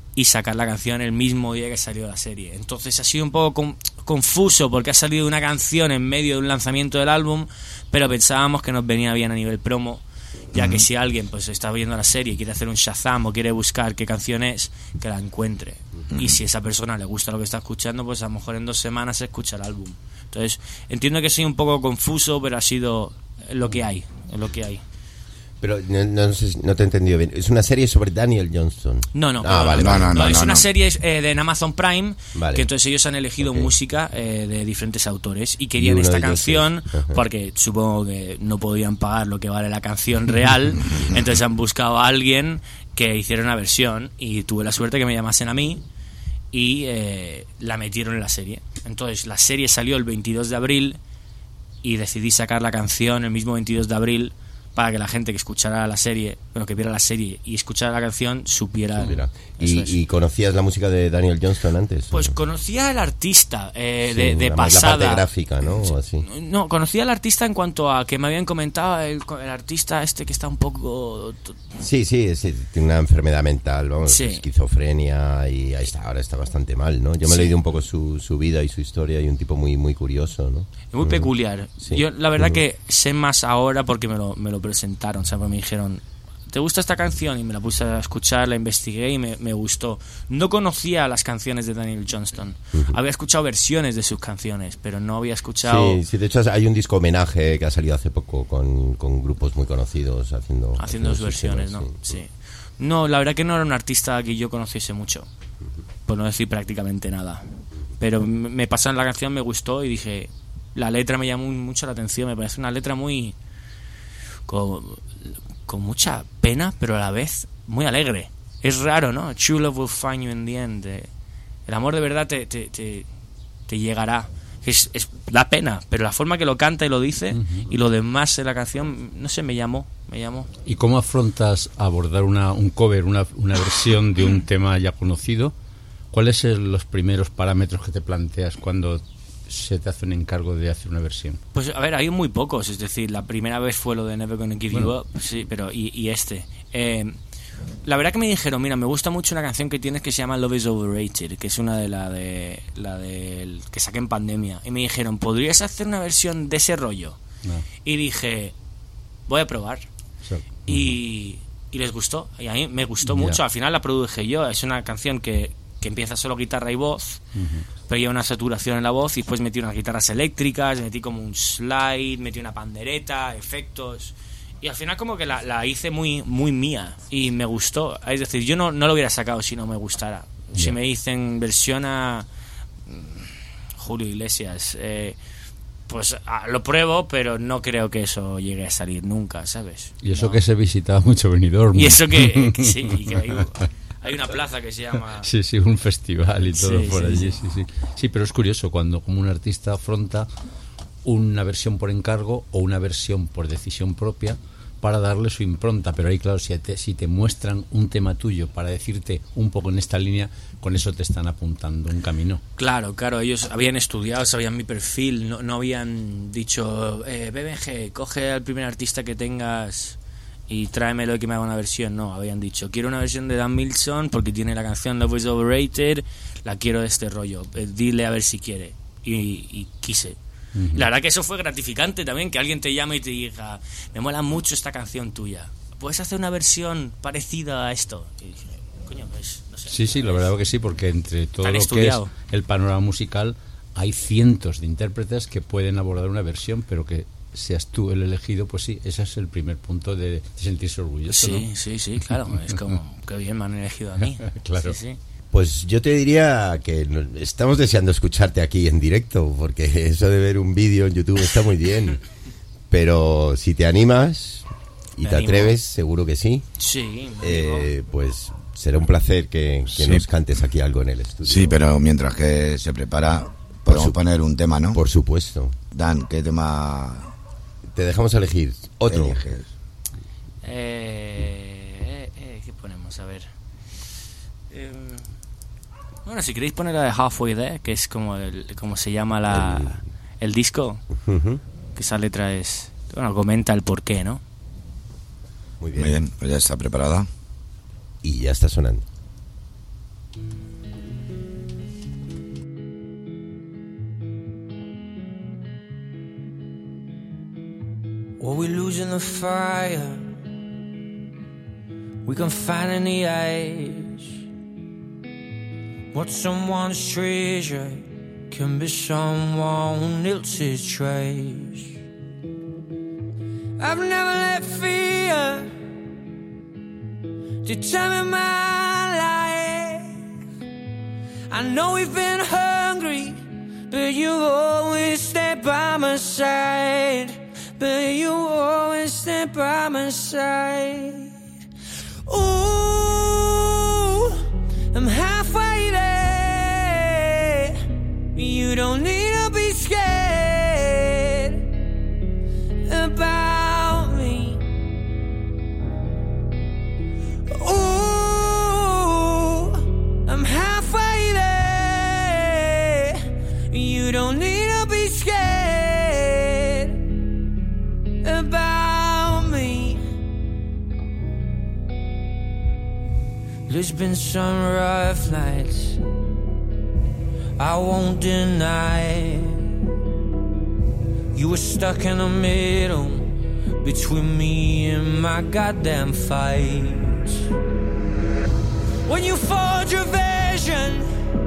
y sacar la canción el mismo día que salió la serie. Entonces ha sido un poco confuso porque ha salido una canción en medio de un lanzamiento del álbum, pero pensábamos que nos venía bien a nivel promo, ya que si alguien pues está viendo la serie y quiere hacer un Shazam o quiere buscar qué canción es, que la encuentre. Y si a esa persona le gusta lo que está escuchando, pues a lo mejor en 2 semanas se escucha el álbum. Entonces entiendo que soy un poco confuso, pero ha sido lo que hay, es lo que hay. Pero no sé, no te he entendido bien. ¿Es una serie sobre Daniel Johnston? No. Vale. No, es una serie de en Amazon Prime, vale. que entonces ellos han elegido música de diferentes autores y querían esta canción porque supongo que no podían pagar lo que vale la canción real, entonces han buscado a alguien que hiciera una versión y tuve la suerte que me llamasen a mí y la metieron en la serie. Entonces la serie salió el 22 de abril y decidí sacar la canción el mismo 22 de abril para que la gente que escuchara la serie, bueno, que viera la serie y escuchara la canción supiera. ¿Y conocías la música de Daniel Johnston antes? Pues conocía al artista de pasada. La parte gráfica, ¿no? Sí. O así. No, conocía al artista en cuanto a que me habían comentado el artista este que está un poco... Sí, tiene una enfermedad mental, vamos, Sí. esquizofrenia y ahora está bastante mal, ¿no? Yo me he leído un poco su vida y su historia y un tipo muy, muy curioso, ¿no? Muy peculiar. Sí. Yo la verdad que sé más ahora porque me lo presentaron, ¿sabes? Me dijeron, ¿te gusta esta canción? Y me la puse a escuchar, la investigué y me gustó. No conocía las canciones de Daniel Johnston. Había escuchado versiones de sus canciones, pero no había escuchado... Sí, de hecho hay un disco homenaje que ha salido hace poco con grupos muy conocidos haciendo sus versiones, ¿no? Sí. No, la verdad que no era un artista que yo conociese mucho, por no decir prácticamente nada. Pero me pasaron la canción, me gustó y dije... La letra me llamó mucho la atención, me parece una letra muy... Con mucha pena, pero a la vez muy alegre. Es raro, ¿no? True love will find you in the end. El amor de verdad te llegará. Es da pena, pero la forma que lo canta y lo dice y lo demás en la canción, no sé, me llamó. ¿Y cómo afrontas abordar un cover, una versión de un tema ya conocido? ¿Cuáles son los primeros parámetros que te planteas cuando se te hace un encargo de hacer una versión? Pues a ver, hay muy pocos, es decir, la primera vez fue lo de Never Gonna Give You Up, sí, pero y este. La verdad que me dijeron, mira, me gusta mucho una canción que tienes que se llama Love is Overrated, que es una de la de que saqué en pandemia, y me dijeron, ¿podrías hacer una versión de ese rollo? No. Y dije, voy a probar. Y les gustó, y a mí me gustó mucho. Al final la produje yo, es una canción que empieza solo guitarra y voz, pero lleva una saturación en la voz y después metí unas guitarras eléctricas, metí como un slide, metí una pandereta, efectos, y al final como que la hice muy, muy mía y me gustó. Es decir, yo no lo hubiera sacado si no me gustara. Si me dicen versión a Julio Iglesias, pues lo pruebo, pero no creo que eso llegue a salir nunca, ¿sabes? Y eso que se visitaba mucho Benidorm. Y eso que sí, y que hay una plaza que se llama... Sí, un festival y todo por allí, sí. Sí, pero es curioso cuando como un artista afronta una versión por encargo o una versión por decisión propia para darle su impronta, pero ahí claro, si te muestran un tema tuyo para decirte un poco en esta línea, con eso te están apuntando un camino. Claro, ellos habían estudiado, sabían mi perfil, no habían dicho, BBG, coge al primer artista que tengas y tráemelo y que me haga una versión. No, habían dicho, quiero una versión de Dan Milson porque tiene la canción Love is Overrated, la quiero de este rollo, dile a ver si quiere. Y quise. La verdad que eso fue gratificante también, que alguien te llame y te diga, me mola mucho esta canción tuya, ¿puedes hacer una versión parecida a esto? Y dije, coño, pues no sé. Sí, la verdad que sí, porque entre todo lo que es el panorama musical hay cientos de intérpretes que pueden abordar una versión, pero que seas tú el elegido, pues sí, ese es el primer punto de sentirse orgulloso, ¿no? Sí, claro, es como, qué bien me han elegido a mí. Claro. Sí. Pues yo te diría que estamos deseando escucharte aquí en directo, porque eso de ver un vídeo en YouTube está muy bien, pero si te animas y te atreves, seguro que sí. Sí. Pues será un placer que nos cantes aquí algo en el estudio. Sí, pero mientras que se prepara, podemos poner un tema, ¿no? Por supuesto. Dan, ¿qué tema? Te dejamos elegir otro. ¿Qué ponemos? A ver. Bueno, si queréis poner la de Halfway There, que es como se llama el disco, que esa letra es... Bueno, comenta el porqué, ¿no? Muy bien, pues ya está preparada. Y ya está sonando. or we losing the fire we can find in the age. What someone's treasure can be someone else's trace. I've never let fear determine my life. I know we've been hungry, but you always stand by my side. But you always stand by my side. Ooh, I'm halfway there. You don't need to be scared about me. Ooh, I'm halfway there. You don't need to be scared about me. There's been some rough nights, I won't deny. You were stuck in the middle between me and my goddamn fight. When you forge your vision,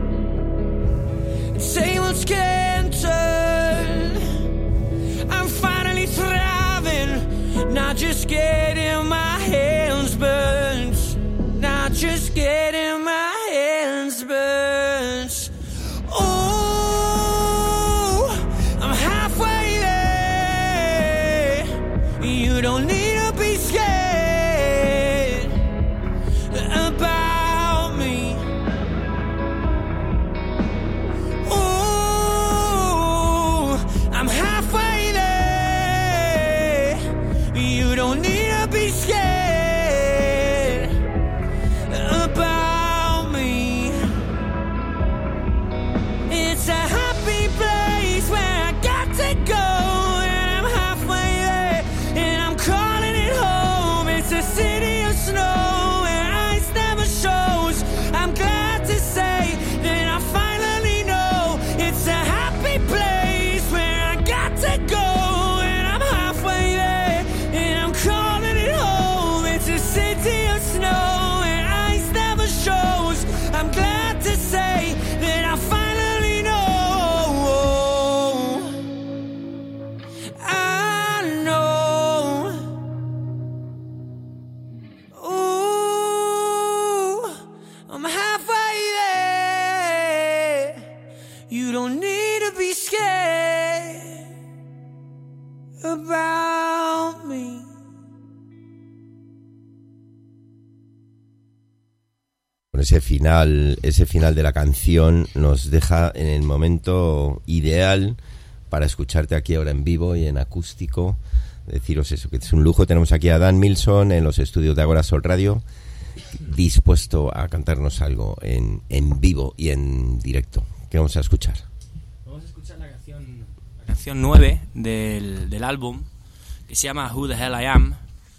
tables can turn. I'm finally thriving, not just getting my hands burned. Not just getting my hands burned. Oh, I'm halfway there. You don't need to be scared about me. Oh, I'm halfway there. You don't need to be scared about me. It's a happy place where I got to go, and I'm halfway there, and I'm calling it home. It's a city of snow where ice never shows. I'm glad to say that I finally know it's a happy place where I got to go, and I'm halfway there, and I'm calling it home. It's a city of snow where ice never shows. I'm glad to say that I finally know. I know. Ooh, I'm halfway there. You don't need to be scared about me. Con ese final de la canción nos deja en el momento ideal para escucharte aquí ahora en vivo y en acústico. Deciros eso, que es un lujo. Tenemos aquí a Dan Milson en los estudios de Agora Sol Radio, dispuesto a cantarnos algo en vivo y en directo. ¿Qué vamos a escuchar? Vamos a escuchar la canción 9 del álbum, que se llama Who the Hell I Am.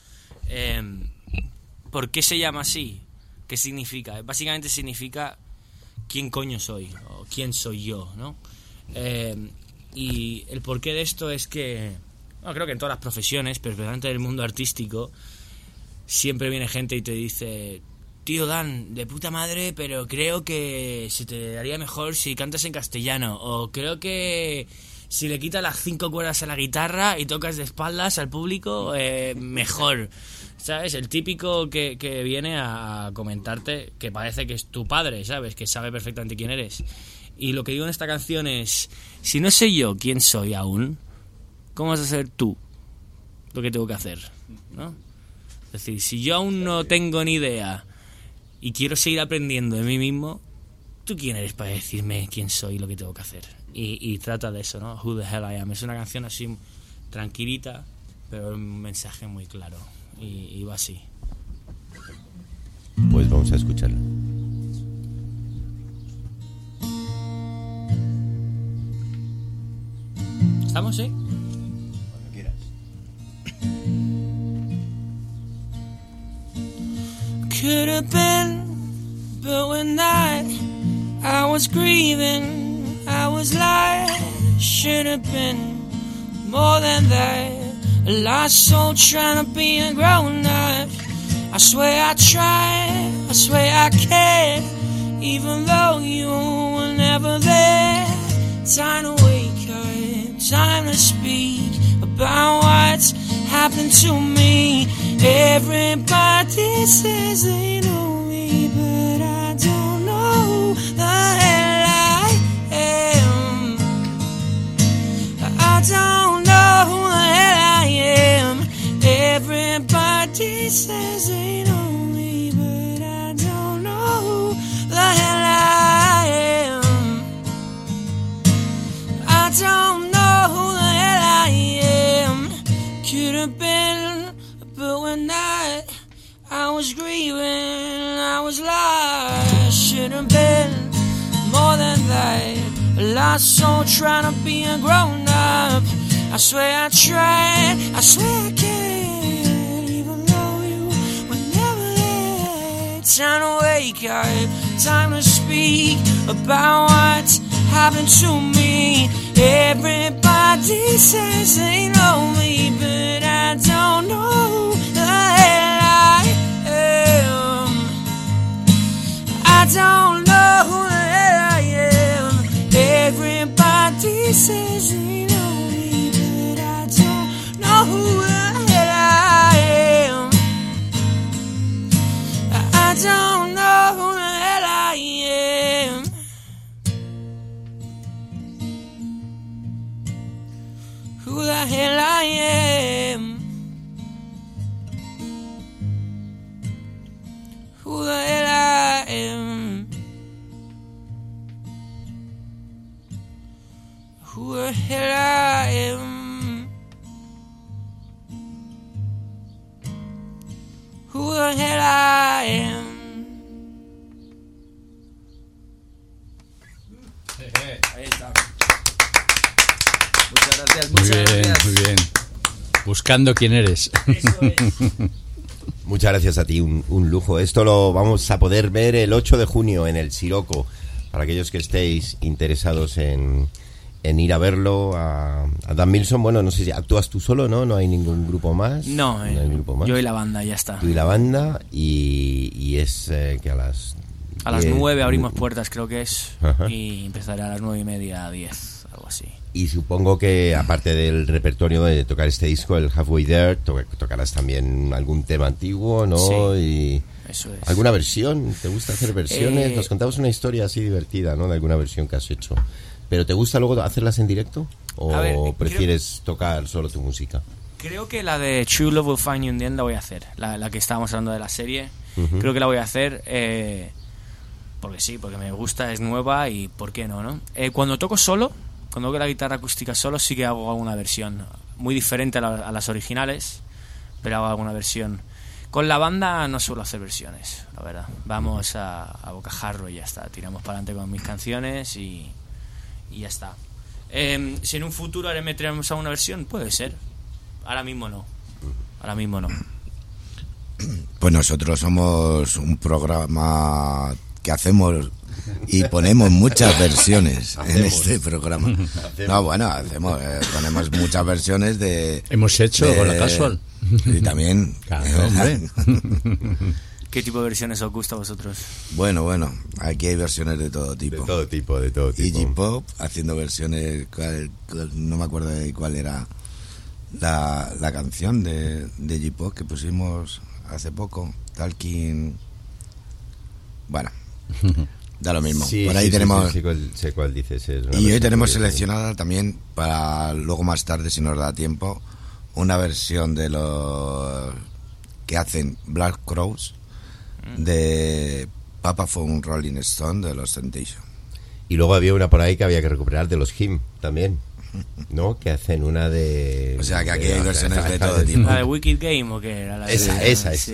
¿Por qué se llama así? ¿Qué significa? Básicamente significa quién coño soy, o quién soy yo, ¿no? Y el porqué de esto es que, bueno, creo que en todas las profesiones, pero especialmente en el mundo artístico, siempre viene gente y te dice: tío Dan, de puta madre, pero creo que se te daría mejor si cantas en castellano, o creo que si le quitas las 5 cuerdas a la guitarra y tocas de espaldas al público, mejor. ¿Sabes? El típico que viene a comentarte que parece que es tu padre, ¿sabes? Que sabe perfectamente quién eres. Y lo que digo en esta canción es: si no sé yo quién soy aún, ¿cómo vas a ser tú lo que tengo que hacer? ¿No? Es decir, si yo aún no tengo ni idea y quiero seguir aprendiendo de mí mismo, ¿tú quién eres para decirme quién soy y lo que tengo que hacer? Y trata de eso, ¿no? Who the Hell I Am. Es una canción así tranquilita, pero un mensaje muy claro. Y va así. Pues vamos a escucharla. ¿Estamos, sí? Cuando quieras. Could have been, but when I was grieving, I was like, should have been more than that. a lost soul trying to be a grown up. I swear I tried, I swear I cared, even though you were never there. Time to wake up, time to speak about what's happened to me. Everybody says they know me, but I don't know who the hell I am. I don't know who the hell I am. Everybody says they know me, but I don't know who the hell I am. I don't know who the hell I am. Could have been, but when I was grieving, I was lost. Should have been more than that. A lost soul trying to be a grown up. I swear I tried, I swear I cared, even though you were never there. Time to wake up, time to speak about what's happened to me. Everybody says they know me, but I don't know who the hell I am. I don't know who the hell I am. Everybody says they know me, but I don't know who the hell I am. I don't know who the hell I am. Who the hell I am. Who the hell I am. Who the hell I am. Who the hell I am. Ahí está. Muchas gracias, Muy muchas bien, gracias. muy bien. Buscando quién eres. Eso es. Muchas gracias a ti, un lujo. Esto lo vamos a poder ver el 8 de junio en el Siroco. Para aquellos que estéis interesados en ir a verlo, a Dan Milson. Bueno, no sé si actúas tú solo, ¿no? No hay ningún grupo más. No, hay grupo más. yo y la banda, ya está. Tú y la banda, y es que a las 9 abrimos puertas, creo que es. Ajá. Y empezaré a las 9:30, 10, algo así. Y supongo que aparte del repertorio de tocar este disco, el Halfway There, tocarás también algún tema antiguo, ¿no? Sí, y eso es. ¿alguna versión? ¿Te gusta hacer versiones? Nos contamos una historia así divertida, ¿no? De alguna versión que has hecho. ¿Pero te gusta luego hacerlas en directo? ¿O A ver, prefieres tocar solo tu música? Creo que la de True Love Will Find You in the End la voy a hacer. La que estábamos hablando de la serie. Ujú. Creo que la voy a hacer porque sí, porque me gusta, es nueva y ¿por qué no, no? Cuando toco solo, cuando toco la guitarra acústica solo, sí que hago alguna versión muy diferente a las originales, pero hago alguna versión. Con la banda no suelo hacer versiones, la verdad. Vamos a bocajarro y ya está. Tiramos para adelante con mis canciones y ya está. Si en un futuro meteremos a una versión, puede ser. Ahora mismo no. Ahora mismo no. Pues nosotros somos un programa que hacemos y ponemos muchas versiones en este programa. No, bueno, ponemos muchas versiones de... Hemos hecho con la Casual. Y también... Claro, hombre. ¿Qué tipo de versiones os gusta a vosotros? Bueno, aquí hay versiones de todo tipo. De todo tipo, de todo tipo. Iggy Pop haciendo versiones, no me acuerdo de cuál era la canción de Iggy Pop que pusimos hace poco, Talking. Bueno, da lo mismo. Sí, por ahí sí, tenemos. Sí, sé cuál dices. Es una Y hoy versión tenemos curiosa. seleccionada también para luego más tarde, si nos da tiempo, una versión de los que hacen Black Crowes de Papa Funk Rolling Stone de los Temptation. Y luego había una por ahí que había que recuperar de los Him también, ¿no? Que hacen una de... O sea que aquí hay versiones de todo tipo. ¿La de Wicked Game o qué era? Esa es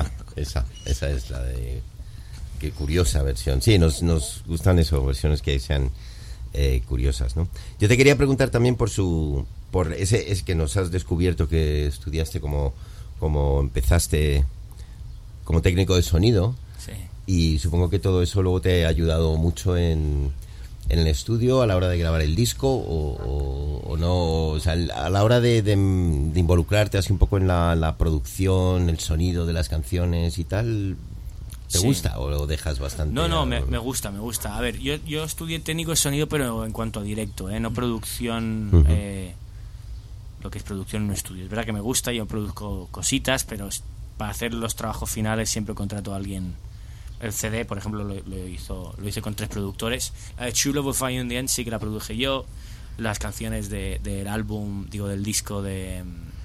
la de... Qué curiosa versión. Sí, nos gustan eso, versiones que sean curiosas, ¿no? Yo te quería preguntar también por ese es que nos has descubierto que estudiaste como empezaste como técnico de sonido. Sí. Y supongo que todo eso luego te ha ayudado mucho en en el estudio a la hora de grabar el disco o no? O sea, a la hora de involucrarte así un poco en la producción, el sonido de las canciones y tal, ¿te gusta o lo dejas bastante? No, me gusta. A ver, yo estudié técnico de sonido, pero en cuanto a directo, no producción, lo que es producción en un estudio. Es verdad que me gusta, yo produzco cositas, pero para hacer los trabajos finales siempre contrato a alguien. El CD, por ejemplo, lo hice con 3 productores. La de True Love Will Find You in the End sí que la produje yo. Las canciones del álbum, del disco de...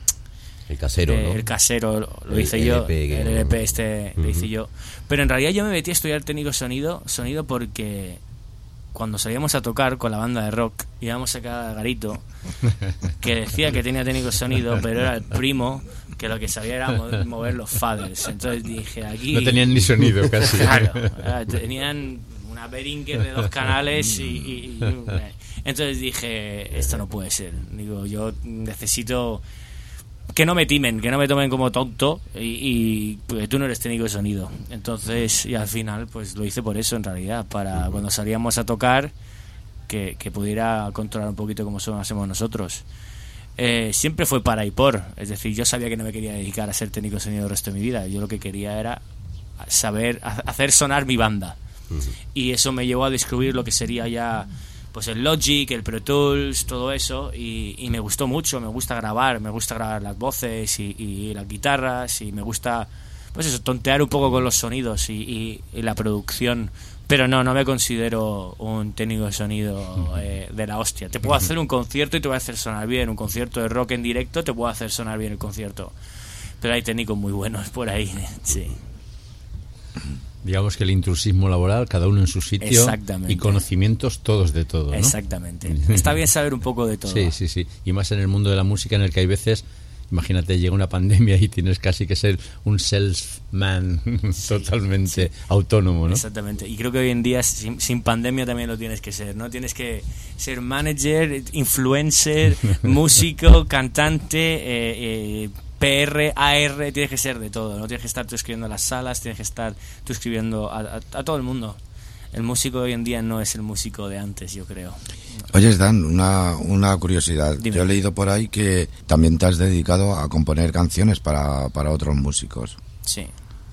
El casero, ¿no? El casero lo hice yo. El LP lo hice yo. Pero en realidad yo me metí a estudiar técnico sonido porque cuando salíamos a tocar con la banda de rock, íbamos a cada garito que decía que tenía técnico sonido, pero era el primo que lo que sabía era mover los faders. Entonces dije, aquí... No tenían ni sonido casi. Claro, tenían una Behringer de 2 canales y entonces dije, esto no puede ser. Digo, yo necesito que no me timen, que no me tomen como tonto y pues tú no eres técnico de sonido. Entonces, y al final pues lo hice por eso en realidad, para cuando salíamos a tocar que pudiera controlar un poquito cómo hacemos nosotros. Siempre fue para y por, es decir, yo sabía que no me quería dedicar a ser técnico de sonido el resto de mi vida. Yo lo que quería era saber hacer sonar mi banda, y eso me llevó a descubrir lo que sería ya pues el Logic, el Pro Tools, todo eso, y me gustó mucho. Me gusta grabar las voces y las guitarras, y me gusta pues eso, tontear un poco con los sonidos y la producción. Pero no me considero un técnico de sonido de la hostia. Te puedo hacer un concierto y te voy a hacer sonar bien. Un concierto de rock en directo te puedo hacer sonar bien el concierto. Pero hay técnicos muy buenos por ahí, sí. Digamos que el intrusismo laboral, cada uno en su sitio. Exactamente. Y conocimientos todos de todo, ¿no? Exactamente. Está bien saber un poco de todo. Sí. Y más en el mundo de la música, en el que hay veces... Imagínate, llega una pandemia y tienes casi que ser un salesman totalmente autónomo, ¿no? Exactamente. Y creo que hoy en día, sin pandemia, también lo tienes que ser, ¿no? Tienes que ser manager, influencer, músico, cantante, PR, AR, tienes que ser de todo, ¿no? Tienes que estar tú escribiendo a las salas, tienes que estar tú escribiendo a todo el mundo. El músico de hoy en día no es el músico de antes, yo creo. Oye, Dan, una curiosidad. Dime. Yo he leído por ahí que también te has dedicado a componer canciones para otros músicos. Sí.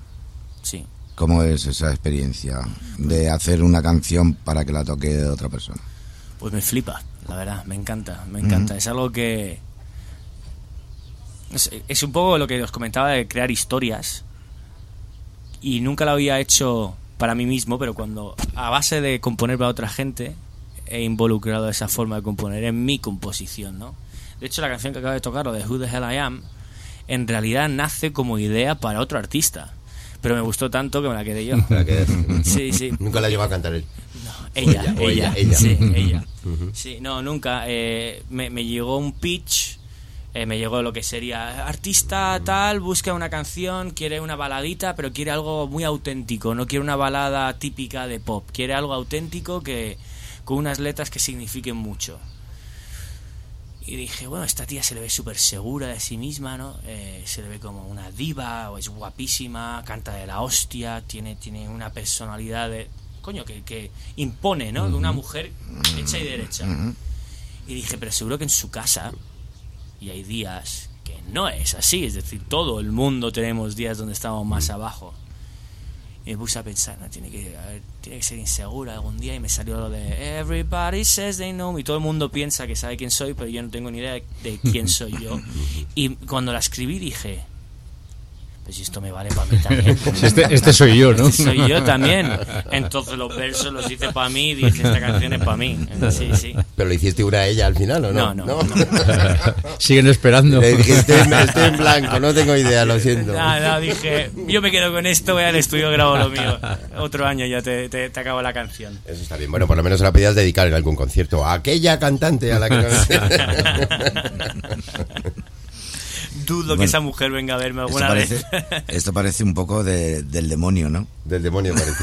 ¿Cómo es esa experiencia de hacer una canción para que la toque otra persona? Pues me flipa, la verdad, me encanta. Es algo que... Es un poco lo que os comentaba de crear historias, y nunca lo había hecho para mí mismo, pero cuando a base de componer para otra gente he involucrado esa forma de componer en mi composición, ¿no? De hecho, la canción que acabo de tocar, lo de Who the Hell I Am, en realidad nace como idea para otro artista, pero me gustó tanto que me la quedé yo. Sí. Nunca la llegó a cantar él. No, ella. Sí, ella. Sí, no, nunca. Me llegó un pitch. Me llegó lo que sería artista tal, busca una canción, quiere una baladita, pero quiere algo muy auténtico, no quiere una balada típica de pop, quiere algo auténtico con unas letras que signifiquen mucho. Y dije, bueno, esta tía se le ve súper segura de sí misma, ¿no? Se le ve como una diva, o es guapísima, canta de la hostia, tiene una personalidad que impone, ¿no? De una mujer hecha y derecha. Y dije, pero seguro que en su casa... Y hay días que no es así, es decir, todo el mundo tenemos días donde estamos más abajo. Y me puse a pensar, no, tiene que ser insegura algún día, y me salió lo de Everybody says they know me. Y todo el mundo piensa que sabe quién soy, pero yo no tengo ni idea de quién soy yo. Y cuando la escribí dije, pues esto me vale para mí también. Este soy yo, ¿no? Este soy yo también. Entonces los versos los hice para mí y dije, esta canción es para mí. Sí. ¿Pero le hiciste una a ella al final o no? No. Siguen esperando. Le dijiste, estoy en blanco, no tengo idea, lo siento. No, dije, yo me quedo con esto, voy al estudio, grabo lo mío. Otro año ya te acabo la canción. Eso está bien. Bueno, por lo menos la podías dedicar en algún concierto a aquella cantante a la que... Dudo que esa mujer venga a verme alguna vez. Esto parece un poco del demonio, ¿no? Del demonio parece.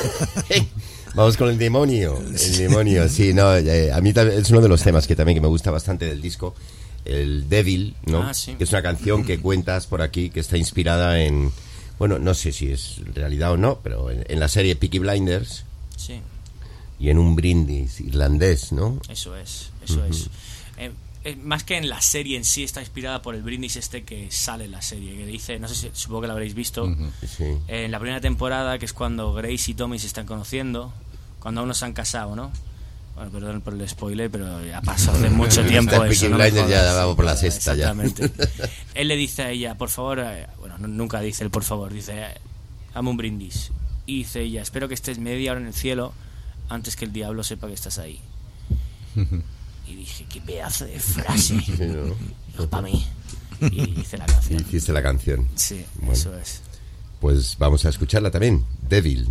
Vamos con el demonio. El demonio, sí, no. A mí es uno de los temas que me gusta bastante del disco. El Devil, ¿no? Sí. Que es una canción que cuentas por aquí, que está inspirada en... Bueno, no sé si es realidad o no, pero en la serie Peaky Blinders. Sí. y en un brindis irlandés, ¿no? Eso es. Ujú. Más que en la serie en sí, está inspirada por el brindis que sale en la serie, que dice, no sé si, supongo que lo habréis visto, Sí. en la primera temporada, que es cuando Grace y Tommy se están conociendo, cuando aún no se han casado, ¿no? Bueno, perdón por el spoiler, pero ha pasado hace mucho tiempo. Está el eso, Peaky no me Blinders, ya jodas. vamos por la sexta ya. Exactamente. Él le dice a ella, por favor, bueno, nunca dice el por favor, dice, hazme un brindis. Y dice ella, espero que estés media hora en el cielo antes que el diablo sepa que estás ahí. Y dije, qué pedazo de frase. Sí, ¿no? Para mí. Y hice la canción. Hiciste la canción. Sí, Bueno, eso es. Pues vamos a escucharla también. Devil.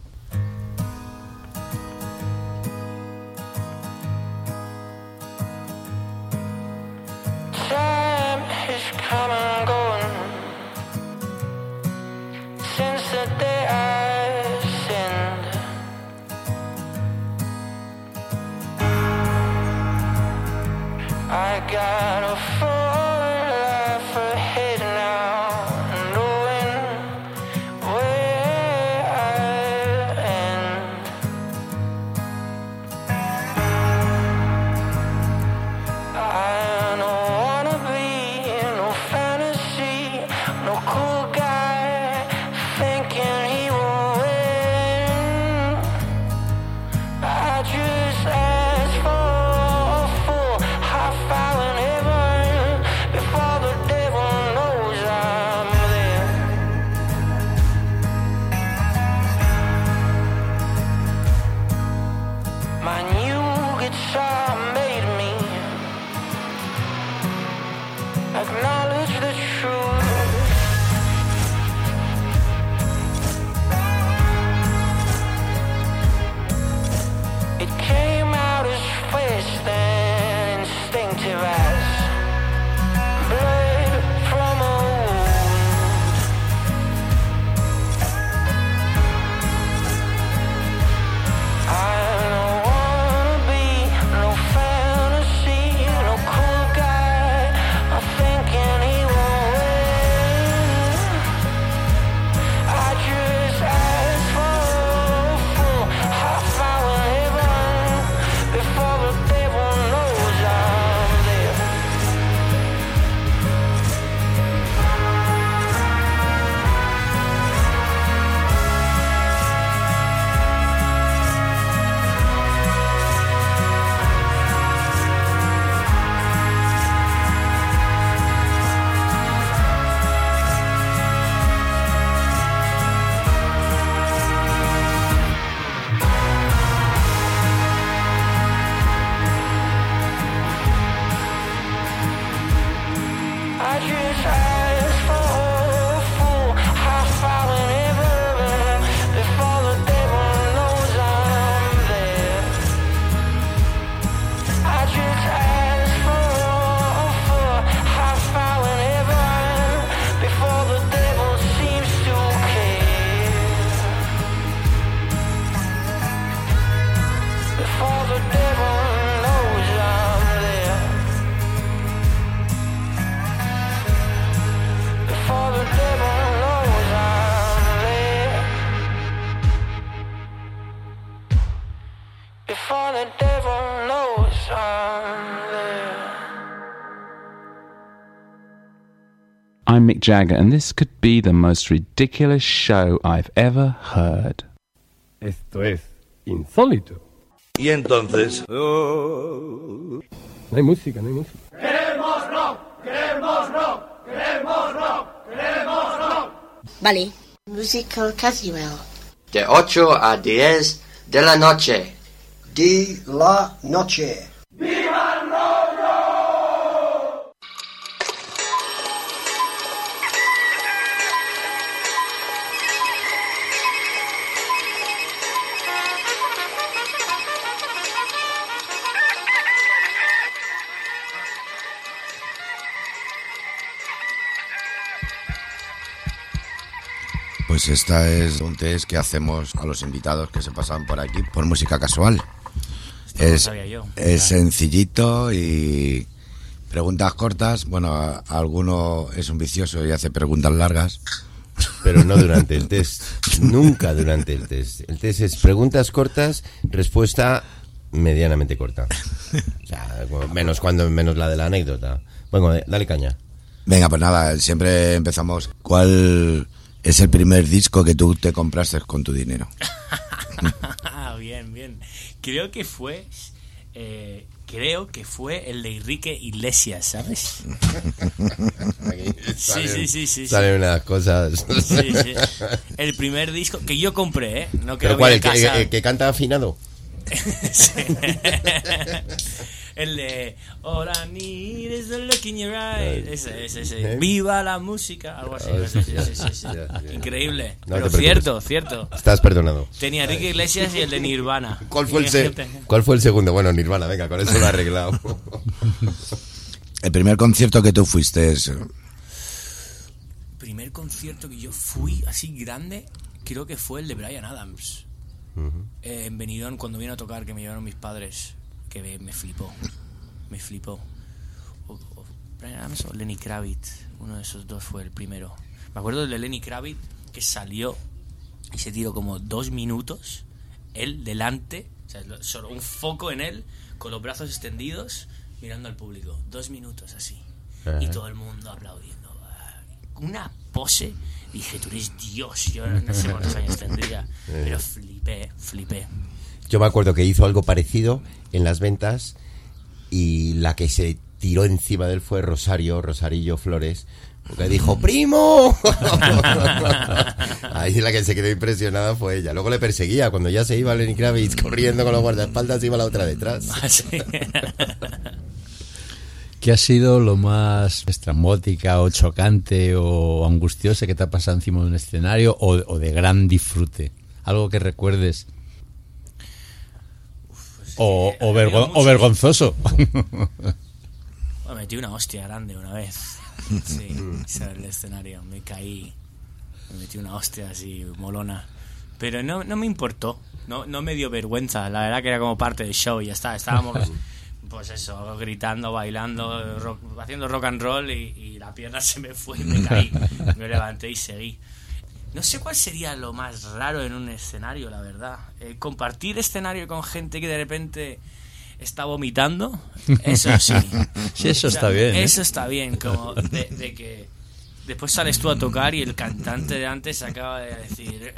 Time has come and gone since the day I sinned. I got a full life ahead now, knowing where I'll end. I don't wanna be no fantasy, no cool guy thinking he will win. I just ask for a full high five in heaven before the devil knows I'm there. My new guitar made me acknowledge the truth. It came out as fast and instinctive as blood from a wound. I don't wanna be no fantasy, no cool guy. I'm thinking he will win. I just ask for a full half hour in heaven before the devil knows I'm there. I just ask for a full half hour in heaven before the devil knows I'm there. I just ask for a full half hour in heaven before the devil seems to care. Before the devil knows I'm there. Before the devil knows I'm there. Before the devil knows I'm there. I'm Mick Jagger, and this could be the most ridiculous show I've ever heard. Esto es insólito. Y entonces... No hay música, no hay música. ¡Queremos rock! ¡Queremos rock! ¡Queremos rock! ¡Queremos rock! Vale. Musical Casual. De 8 a 10 de la noche. De la noche. ¡Viva el rollo! Pues esta es un test que hacemos a los invitados que se pasan por aquí por música casual. Es sencillito y preguntas cortas. Bueno, alguno es un vicioso y hace preguntas largas. pero no durante el test. Nunca durante el test. El test es preguntas cortas, respuesta medianamente corta. O sea, menos la de la anécdota. Bueno, dale caña. Venga, pues nada, siempre empezamos. ¿Cuál es el primer disco que tú te compraste con tu dinero? Bien. Creo que fue el de Enrique Iglesias, ¿sabes? Sí. Salen unas cosas. Sí. El primer disco que yo compré, no que ¿pero cuál? ¿Que canta afinado? Sí. El de All I need is the look in your eyes. Ese. Viva la música, algo así. Sí. Increíble. No, pero cierto. Estás perdonado. Tenía Enrique Iglesias y el de Nirvana. ¿Cuál fue el segundo? Bueno, Nirvana, venga, con eso lo he arreglado. El primer concierto que tú fuiste es... Primer concierto que yo fui así grande, creo que fue el de Bryan Adams. En Benidorm, cuando vino a tocar, que me llevaron mis padres, que me flipó. O Bryan Adams o Lenny Kravitz, uno de esos dos fue el primero. Me acuerdo de Lenny Kravitz, que salió y se tiró como 2 minutos, él delante, o sea, solo un foco en él, con los brazos extendidos, mirando al público. 2 minutos así. Y todo el mundo aplaudiendo. Una pose, dije, tú eres Dios. Yo no sé cuántos años tendría, pero flipé. Yo me acuerdo que hizo algo parecido en las ventas y la que se tiró encima de él fue Rosarillo Flores, porque dijo ¡primo! Ahí la que se quedó impresionada fue ella. Luego le perseguía, cuando ya se iba Lenny Kravitz corriendo con los guardaespaldas, iba la otra detrás. ¿Qué ha sido lo más estrambótica o chocante o angustiosa que te ha pasado encima de un escenario o de gran disfrute? Algo que recuerdes. O vergonzoso. Me metí una hostia grande una vez. Sí, sobre el escenario. Me caí. Me metí una hostia así, molona. Pero no me importó. No me dio vergüenza. La verdad que era como parte del show y ya está. Estábamos... Pues eso, gritando, bailando, haciendo rock and roll y la pierna se me fue y me caí. Me levanté y seguí. No sé cuál sería lo más raro en un escenario, la verdad. Compartir escenario con gente que de repente está vomitando, eso sí. Sí, eso está bien. Eso está bien, como de que después sales tú a tocar y el cantante de antes acaba de decir...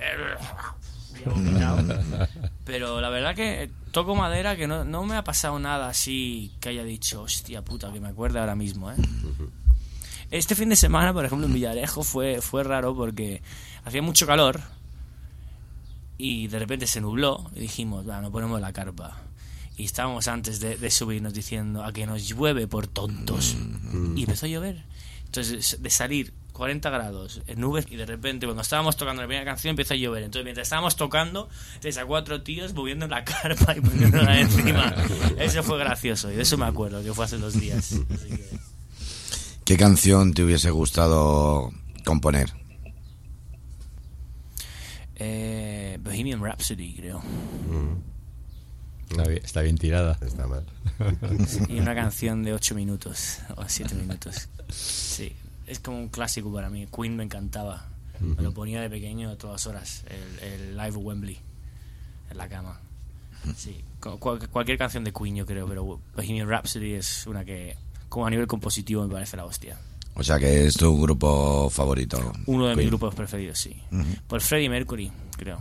Pero la verdad que toco madera, que no me ha pasado nada así que haya dicho hostia puta, que me acuerde ahora mismo, ¿eh? Este fin de semana, por ejemplo, en Villarejo fue raro porque hacía mucho calor y de repente se nubló y dijimos, no ponemos la carpa. Y estábamos antes de subirnos diciendo a que nos llueve por tontos. Y empezó a llover. Entonces, de salir 40 grados en nubes y de repente cuando estábamos tocando la primera canción empieza a llover. Entonces mientras estábamos tocando tenéis a 4 tíos moviendo la carpa y poniéndola encima. Eso fue gracioso y de eso me acuerdo, que fue hace 2 días. Así que... ¿Qué canción te hubiese gustado componer? Bohemian Rhapsody, creo. Está bien tirada. Está mal. Y una canción de 8 minutos o 7 minutos. Sí. Es como un clásico para mí. Queen me encantaba. Me lo ponía de pequeño a todas horas. El Live Wembley en la cama. Sí. Cualquier canción de Queen yo creo, pero Bohemian Rhapsody es una que, como a nivel compositivo, me parece la hostia. O sea que es tu grupo favorito. Uno de mis grupos preferidos, sí. Por Freddie Mercury, creo.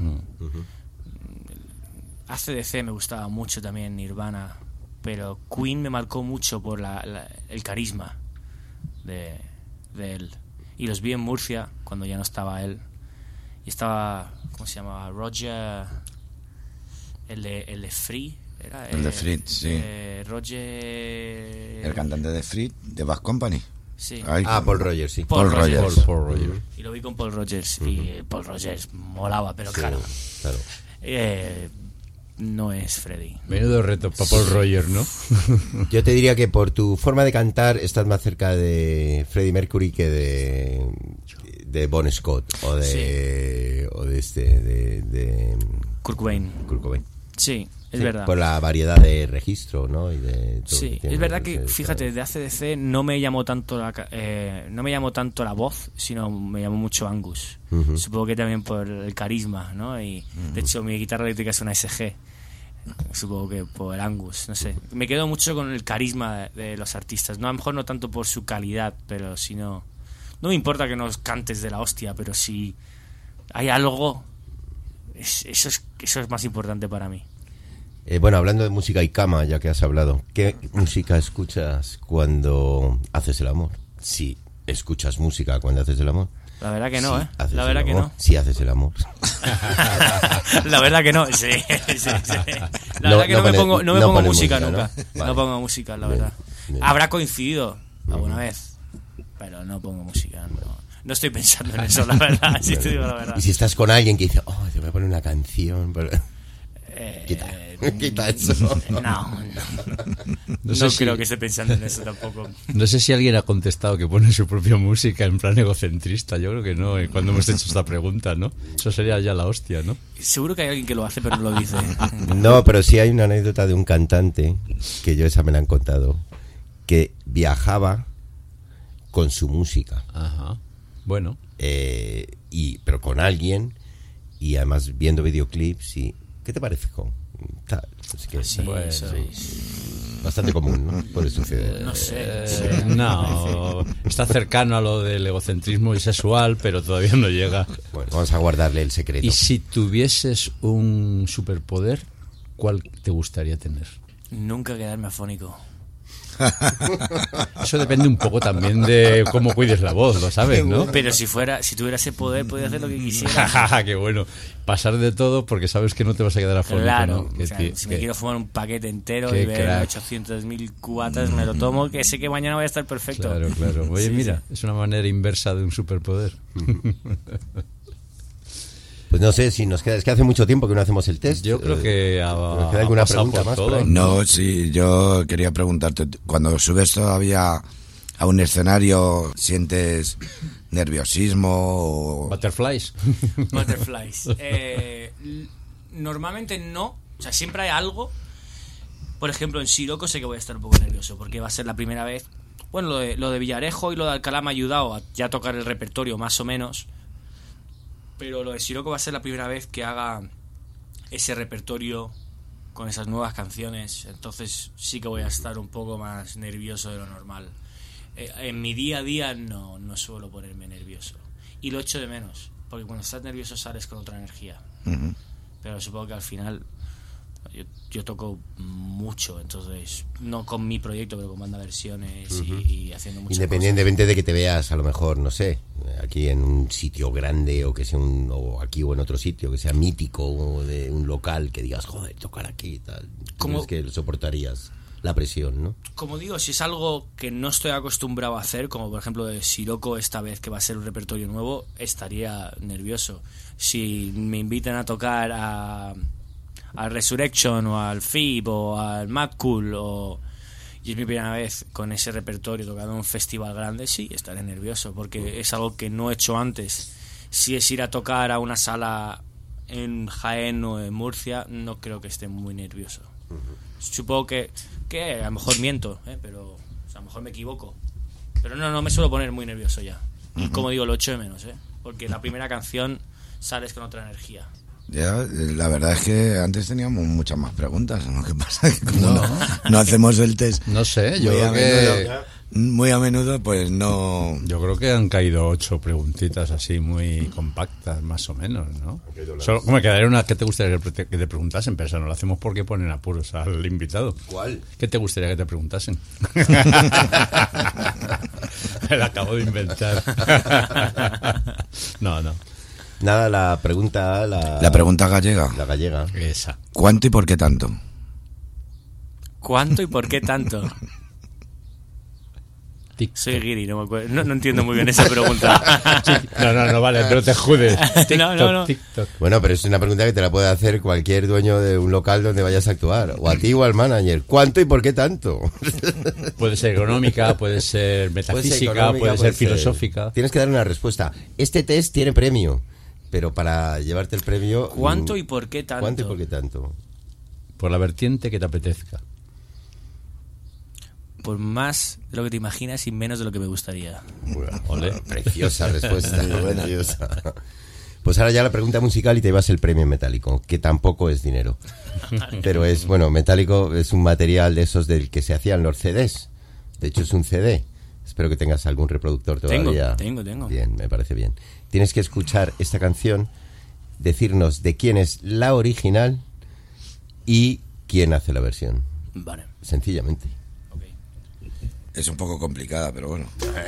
AC/DC me gustaba mucho también, Nirvana. Pero Queen me marcó mucho por el carisma de él. Y los vi en Murcia cuando ya no estaba él. Y estaba, ¿cómo se llamaba? Roger, el de Free. ¿Era? El de Free, sí. Roger... El cantante de Free, de Bad Company. Sí. Paul Rogers, sí. Paul Rogers. Y lo vi con Paul Rogers. Y Paul Rogers molaba, pero sí, claro. No es Freddie. Menudo reto para Paul Rogers, ¿no? Yo te diría que por tu forma de cantar estás más cerca de Freddie Mercury que de Bon Scott de Kurt Cobain. Sí. Es verdad. Por la variedad de registro, ¿no? Y de todo sí, es verdad que, fíjate, de AC/DC no me llamó tanto la voz, sino me llamó mucho Angus. Supongo que también por el carisma, ¿no? Y de hecho mi guitarra eléctrica es una SG. Supongo que por Angus, no sé. Me quedo mucho con el carisma de los artistas. No, a lo mejor no tanto por su calidad, pero si no... No me importa que nos cantes de la hostia, pero si hay algo, eso es más importante para mí. Bueno, hablando de música y cama, ya que has hablado, ¿qué música escuchas cuando haces el amor? Si escuchas música cuando haces el amor. La verdad que no, sí, La verdad que no. Si haces el amor. La verdad que no, sí. La verdad que no me pongo música nunca. ¿No? Vale. No pongo música, la verdad. Bien. Habrá coincidido alguna vez, pero no pongo música, no estoy pensando en eso, la verdad, si te digo la verdad. Y si estás con alguien que dice, te voy a poner una canción, pero... Quita eso. No creo que esté pensando en eso tampoco. No sé si alguien ha contestado que pone su propia música en plan egocentrista. Yo creo que no, cuando hemos hecho esta pregunta, ¿no? Eso sería ya la hostia, ¿no? Seguro que hay alguien que lo hace, pero no lo dice. No, pero sí hay una anécdota de un cantante, que yo esa me la han contado, que viajaba con su música. Ajá. Bueno. Pero con alguien, y además viendo videoclips y... ¿Qué te parece, Con? Así que, sí, eso bastante común, ¿no? Puede suceder. No sé. No, está cercano a lo del egocentrismo y sexual, pero todavía no llega. Bueno, vamos a guardarle el secreto. Y si tuvieses un superpoder, ¿cuál te gustaría tener? Nunca quedarme afónico. Eso depende un poco también de cómo cuides la voz, lo sabes, ¿no? Pero si tuviera ese poder, podría hacer lo que quisiera. Qué bueno. Pasar de todo porque sabes que no te vas a quedar afónico, claro, ¿no? Si me quiero fumar un paquete entero y ver 800.000 cubatas, me lo tomo, que sé que mañana voy a estar perfecto. Claro. Oye, mira, es una manera inversa de un superpoder. Pues no sé si nos queda... Es que hace mucho tiempo que no hacemos el test. Yo creo que ¿nos queda alguna pregunta más? No, sí, yo quería preguntarte, cuando subes todavía a un escenario, ¿sientes nerviosismo? Butterflies. Normalmente no. O sea, siempre hay algo. Por ejemplo, en Siroco sé que voy a estar un poco nervioso, porque va a ser la primera vez... Bueno, lo de Villarejo y lo de Alcalá me ha ayudado a ya tocar el repertorio más o menos... Pero lo de Siroco va a ser la primera vez que haga ese repertorio con esas nuevas canciones. Entonces sí que voy a estar un poco más nervioso de lo normal. En mi día a día no suelo ponerme nervioso. Y lo echo de menos, porque cuando estás nervioso sales con otra energía. Uh-huh. Pero supongo que al final yo toco mucho, entonces no con mi proyecto, pero con banda versiones y haciendo muchas independientemente cosas. De que te veas a lo mejor, no sé, aquí en un sitio grande o que sea o aquí o en otro sitio que sea mítico o de un local que digas, joder, tocar aquí y tal. ¿Cómo es que soportarías la presión, no? Como digo, si es algo que no estoy acostumbrado a hacer, como por ejemplo de Siroco esta vez que va a ser un repertorio nuevo, estaría nervioso. Si me invitan a tocar al Resurrection o al FIB o al Mad Cool y es mi primera vez con ese repertorio tocando en un festival grande, sí, estaré nervioso porque es algo que no he hecho antes. Si es ir a tocar a una sala en Jaén o en Murcia, no creo que esté muy nervioso. Supongo que a lo mejor miento, pero a lo mejor me equivoco, pero no me suelo poner muy nervioso ya. Y como digo, lo echo de menos, porque la primera canción sales con otra energía. Ya, la verdad es que antes teníamos muchas más preguntas, ¿no? ¿Qué pasa? Que como no hacemos el test. No sé, yo creo que muy a menudo, pues no. Yo creo que han caído 8 preguntitas así muy compactas, más o menos, ¿no? Solo me quedaría una que te gustaría que te preguntasen, pero eso no lo hacemos porque ponen apuros al invitado. ¿Cuál? ¿Qué te gustaría que te preguntasen? Me lo acabo de inventar. No. Nada, la pregunta... La pregunta gallega. La gallega. Esa. ¿Cuánto y por qué tanto? ¿Cuánto y por qué tanto? Soy guiri, no me acuerdo. No entiendo muy bien esa pregunta. No, vale, no te judes. No. TikTok. Bueno, pero es una pregunta que te la puede hacer cualquier dueño de un local donde vayas a actuar. O a ti o al manager. ¿Cuánto y por qué tanto? Puede ser económica, puede ser metafísica, puede ser filosófica. Tienes que dar una respuesta. Este test tiene premio. Pero para llevarte el premio... ¿Cuánto y por qué tanto? ¿Cuánto y por qué tanto? por la vertiente que te apetezca. Por más de lo que te imaginas y menos de lo que me gustaría. Ole, preciosa respuesta. Preciosa. Pues ahora ya la pregunta musical y te llevas el premio en metálico, que tampoco es dinero. Pero es, bueno, metálico es un material de esos del que se hacían los CDs. De hecho es un CD. Espero que tengas algún reproductor todavía. Tengo. Bien, me parece bien. Tienes que escuchar esta canción, decirnos de quién es la original y quién hace la versión. Vale. Sencillamente. Es un poco complicada, pero bueno.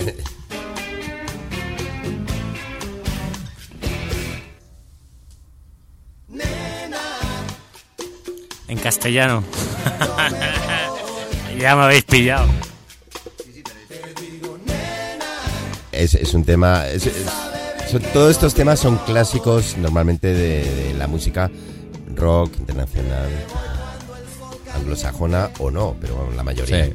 En castellano. Ya me habéis pillado. Es un tema... todos estos temas son clásicos normalmente de la música rock internacional, anglosajona o no, pero bueno, la mayoría. Sí.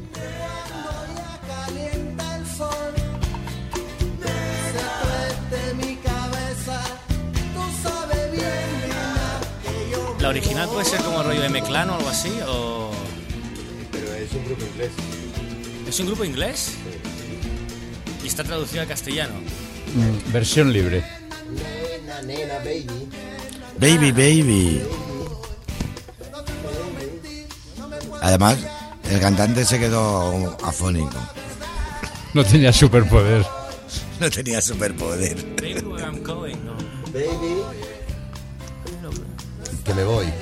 ¿La original puede ser como rollo de M-Clan o algo así? O... Pero es un grupo inglés. ¿Es un grupo inglés? Sí. Y está traducido al castellano. Versión libre. Nena, baby. Baby. Además, el cantante se quedó afónico. No tenía superpoder. Baby, Where I'm going, no. Baby. Que me voy.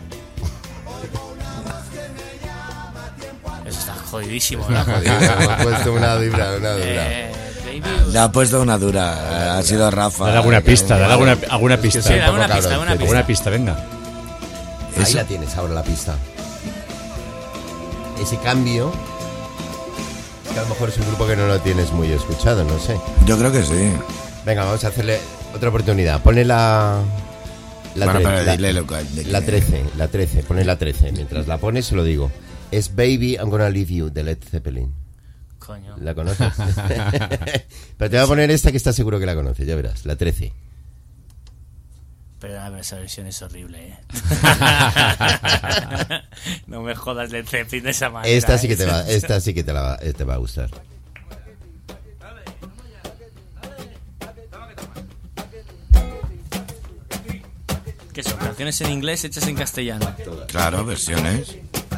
Eso está jodidísimo, ¿verdad? Me ha puesto una dura. Le ha puesto una dura. Ha sido Rafa. Dale alguna pista. Sí, alguna pista, venga. Ahí la tienes ahora, la pista. Ese cambio. Es que a lo mejor es un grupo que no lo tienes muy escuchado, no sé. Yo creo que sí. Venga, vamos a hacerle otra oportunidad. Ponle la 13, pone la 13. Mientras la pones, se lo digo. Es Baby, I'm Gonna Leave You, de Led Zeppelin. Coño. ¿La conoces? Pero te voy a poner esta que estás seguro que la conoces, ya verás, la 13. Pero esa versión es horrible, No me jodas Led Zeppelin de esa manera. Esta sí que te va a gustar. ¿Qué son? ¿Canciones en inglés hechas en castellano? Claro, versiones.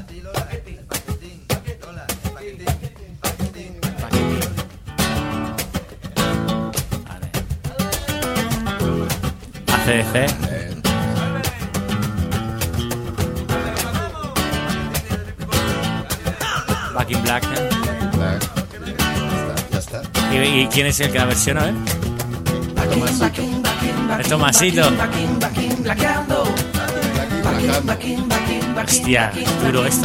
ACDC. Back in Black. Ya está. ¿Y quién es el que la versiona, a ver? Tomasito. Hostia, duro esto,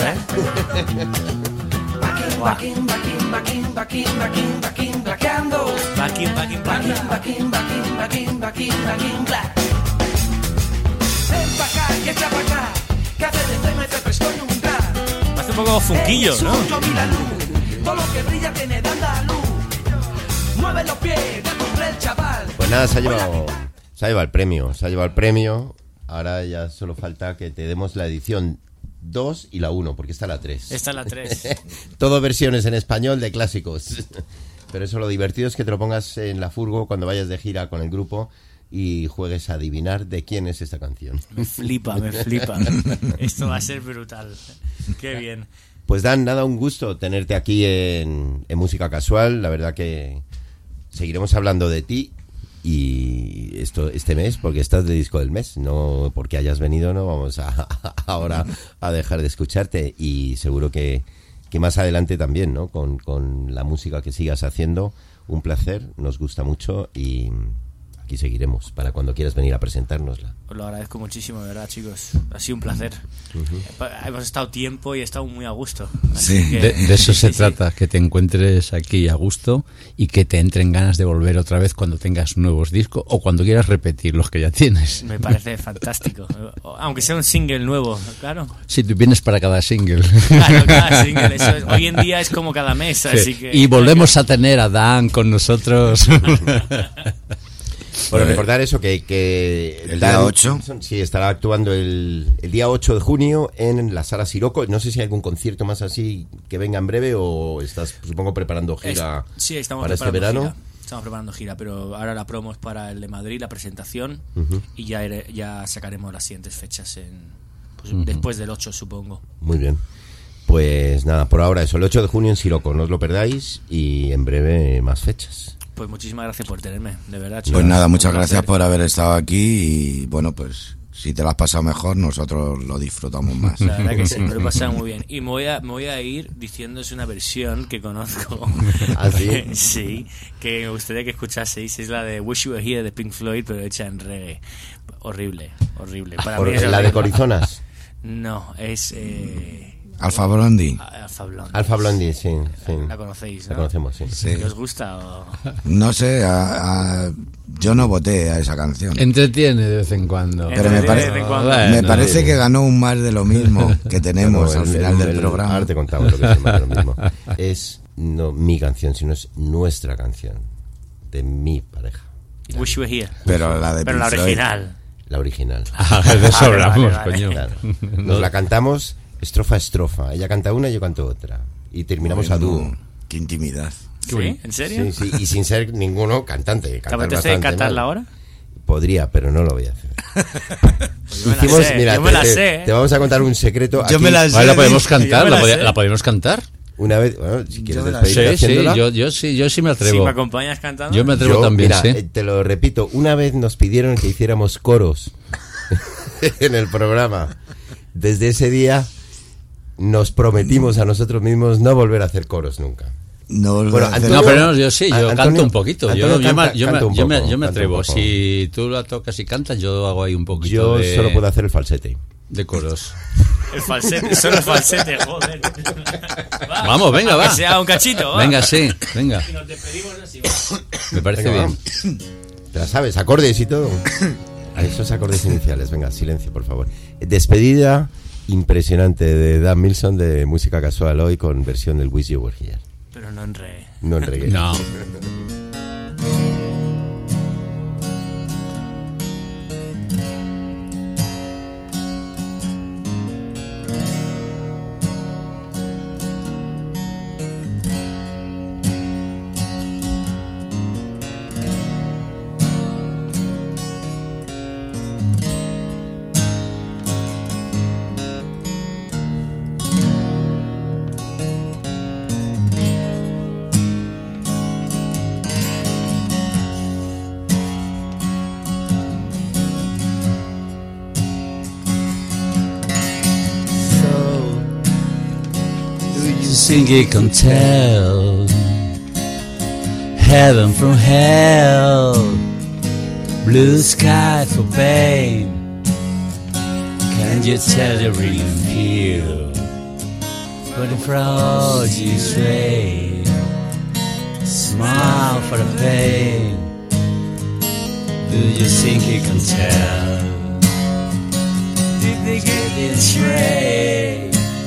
Hace un poco funquillo, ¿no? Pues nada, se ha llevado el premio. Ahora ya solo falta que te demos la edición 2 y la 1, porque está la 3. Está la 3. Todo versiones en español de clásicos. Pero eso, lo divertido es que te lo pongas en la furgo cuando vayas de gira con el grupo y juegues a adivinar de quién es esta canción. Me flipa. Esto va a ser brutal. Qué bien. Pues Dan, nada, un gusto tenerte aquí en Música Casual. La verdad que seguiremos hablando de ti. Y este mes, porque estás de disco del mes, no porque hayas venido, no vamos ahora a dejar de escucharte. Y seguro que más adelante también, ¿no? Con la música que sigas haciendo, un placer, nos gusta mucho y aquí seguiremos para cuando quieras venir a presentárnosla. Os lo agradezco muchísimo, de verdad, chicos. Ha sido un placer. Hemos estado tiempo y he estado muy a gusto. Sí. Que, de eso se trata, que te encuentres aquí a gusto y que te entren ganas de volver otra vez cuando tengas nuevos discos o cuando quieras repetir los que ya tienes. Me parece fantástico. Aunque sea un single nuevo, claro. Sí, tú vienes para cada single. Claro, cada single. Eso es, hoy en día es como cada mes, sí. Así que... Y volvemos a tener a Dan con nosotros. Bueno, recordar eso, que el día 8. Sí, estará actuando el día 8 de junio en la Sala Siroco. No sé si hay algún concierto más así que venga en breve o estás, supongo, preparando gira para este verano. Gira. Estamos preparando gira, pero ahora la promo es para el de Madrid, la presentación, y ya sacaremos las siguientes fechas después del 8, supongo. Muy bien. Pues nada, por ahora eso, el 8 de junio en Siroco, no os lo perdáis, y en breve más fechas. Pues muchísimas gracias por tenerme, de verdad. Pues nada, muchas gracias por haber estado aquí y bueno, pues si te lo has pasado mejor, nosotros lo disfrutamos más. La verdad que sí, me lo he pasado muy bien. Y me voy a ir diciéndose una versión que conozco. ¿Ah, sí? Sí, que me gustaría que escuchaseis. Es la de Wish You Were Here de Pink Floyd, pero hecha en reggae. Horrible. Para mí es ¿La de Corizonas? No, es... Alfa Blondie. Alfa Blondie, sí. La conocéis, ¿no? La conocemos, sí. ¿Qué os gusta? O... No sé, yo no voté a esa canción. Entretiene de vez en cuando. Pero me parece que ganó un más de lo mismo que tenemos al final del programa. Ahora te contamos lo que es más de lo mismo. Es no mi canción, sino es nuestra canción. De mi pareja. Wish You Were Here. Pero la original. La original. De sobra, coño. Claro. Nos la cantamos estrofa a estrofa. Ella canta una y yo canto otra. Y terminamos a dúo. Qué intimidad. ¿Sí? ¿En serio? Sí, y sin ser ninguno cantante. ¿Te apetece cantarla ahora? Podría, pero no lo voy a hacer. Yo me la sé. Te vamos a contar un secreto. Yo me la sé. ¿La podemos cantar? ¿La podemos cantar? Una vez, bueno, si quieres despedirte haciéndola. Yo sí me atrevo. Si me acompañas cantando. Yo me atrevo también, mira, sí. Te lo repito, una vez nos pidieron que hiciéramos coros en el programa. Desde ese día nos prometimos a nosotros mismos no volver a hacer coros nunca. Pero yo sí, yo Antonio, canto un poquito. Yo me atrevo. Un Si tú la tocas y cantas, yo hago ahí un poquito Yo solo puedo hacer el falsete. De coros. El falsete, solo el falsete, joder. Vamos, venga, va. Que sea un cachito, va. Venga, sí, venga. Y nos despedimos así. Me parece bien. ¿Te la sabes? ¿Acordes y todo? A esos acordes iniciales. Venga, silencio, por favor. Despedida impresionante de Dan Milson de Música Casual hoy con versión del Wish You Were Here. Pero no en reggae. No en reggae. No. Sing it, can tell heaven from hell, blue sky for pain. Can you tell the real feel when the frog is rain? Smile for the pain. Do you think you can tell? Did they get it straight?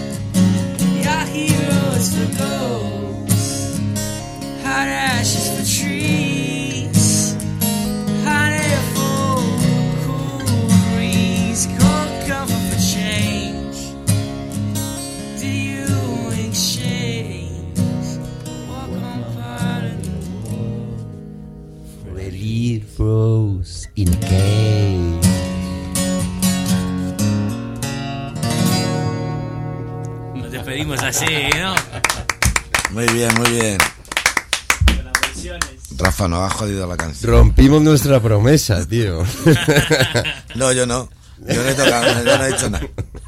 Heroes for ghosts, hot ashes for trees, hot air for a cool breeze, cold comfort for change. Do you exchange walk on part of the war for a lead rose in a cave? Despedimos así, ¿no? Muy bien, muy bien. Rafa, nos ha jodido la canción. Rompimos nuestra promesa, tío. No, yo no. Yo no he tocado, yo no he hecho nada.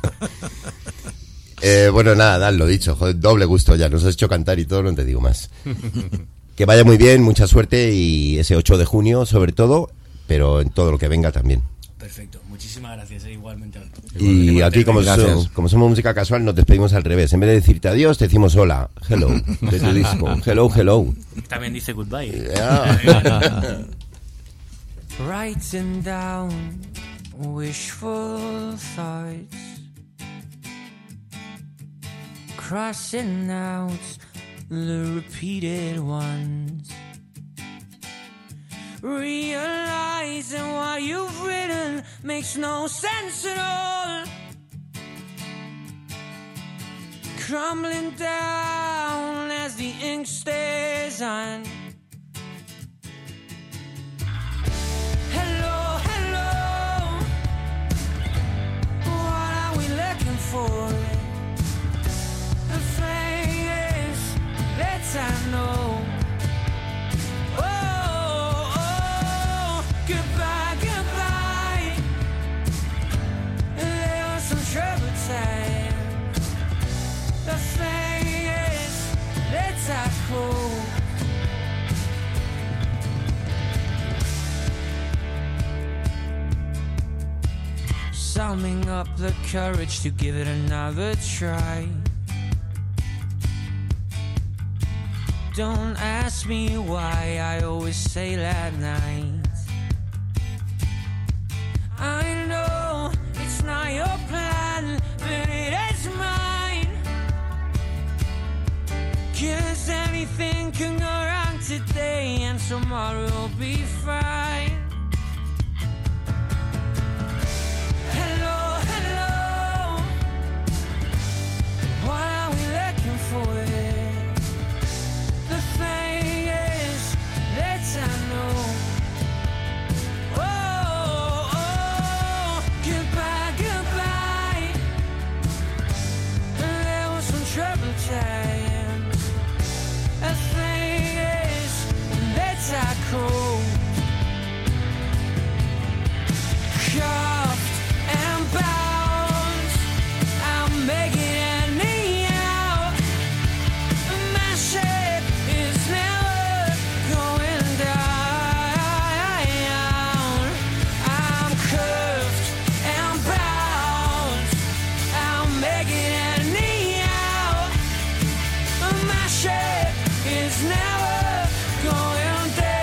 Bueno, nada, Dan, lo dicho, joder, doble gusto ya. Nos has hecho cantar y todo, no te digo más. Que vaya muy bien, mucha suerte y ese 8 de junio sobre todo, pero en todo lo que venga también. Perfecto, muchísimas gracias, igualmente. Y aquí, como somos Música Casual, nos despedimos al revés. En vez de decirte adiós, te decimos hola, hello, de tu disco. Hello, hello. También dice goodbye. Yeah. Writing down wishful thoughts, crossing out the repeated ones. realizing what you've written makes no sense at all. Crumbling down as the ink stays on. Hello, hello, what are we looking for? The thing is, let's I know. Oh, oh, goodbye, goodbye. There was some trouble time. The thing is, let's I go. Summing up the courage to give it another try. Don't ask me why I always say that night. I know it's not your plan, but it is mine. 'Cause anything can go wrong today and tomorrow will be fine. Hello, hello, what are we looking for? The thing is, let's I know. Oh, oh, goodbye, goodbye. There was some trouble times. The thing is, let's I go. Cuffed and bound, I'm making any out. My shape is never going down. I'm cuffed and bound, I'm making any out. My shape is never going down.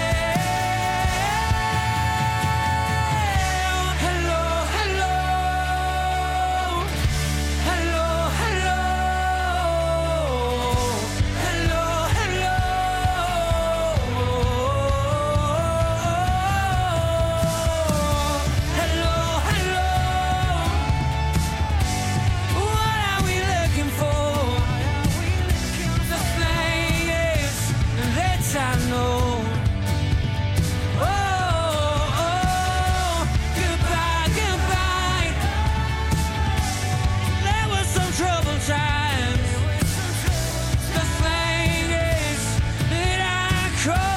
Hello, hello, hello, hello, hello, hello, hello, hello. What are we looking for? The thing is, let's I know. Oh, oh, goodbye, goodbye. There was some trouble times. The thing is that I called.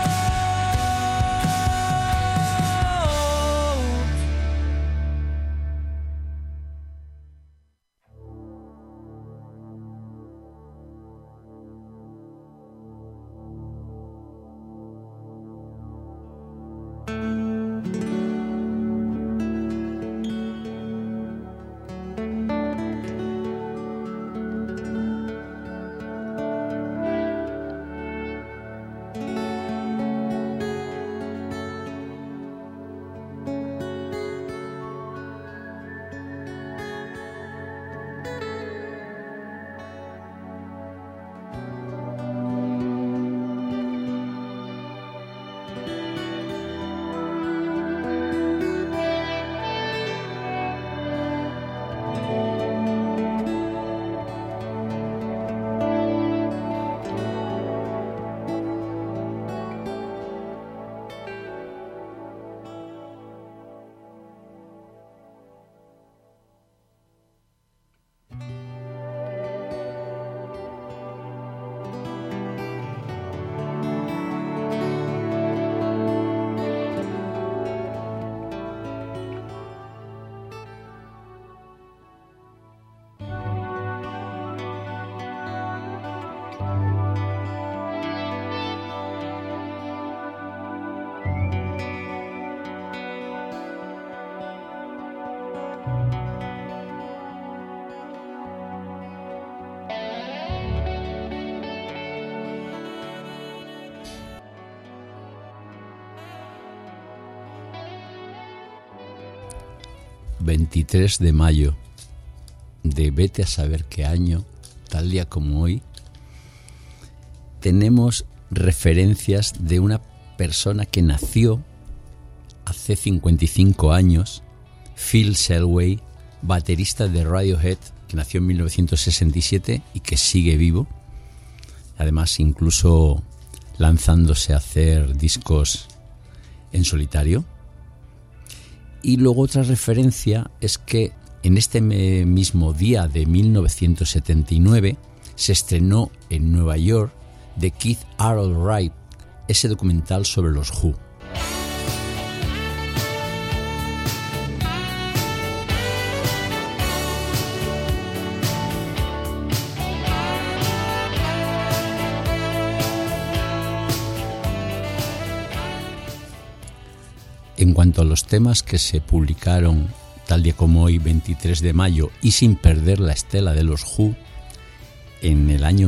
...23 de mayo... ...de vete a saber qué año... ...tal día como hoy... ...tenemos referencias de una persona que nació hace 55 años, Phil Selway, baterista de Radiohead, que nació en 1967 y que sigue vivo, además incluso lanzándose a hacer discos en solitario. Y luego otra referencia es que en este mismo día de 1979 se estrenó en Nueva York The Keith Harold Wright, ese documental sobre los Who. En cuanto a los temas que se publicaron tal día como hoy, 23 de mayo, y sin perder la estela de los Who, en el año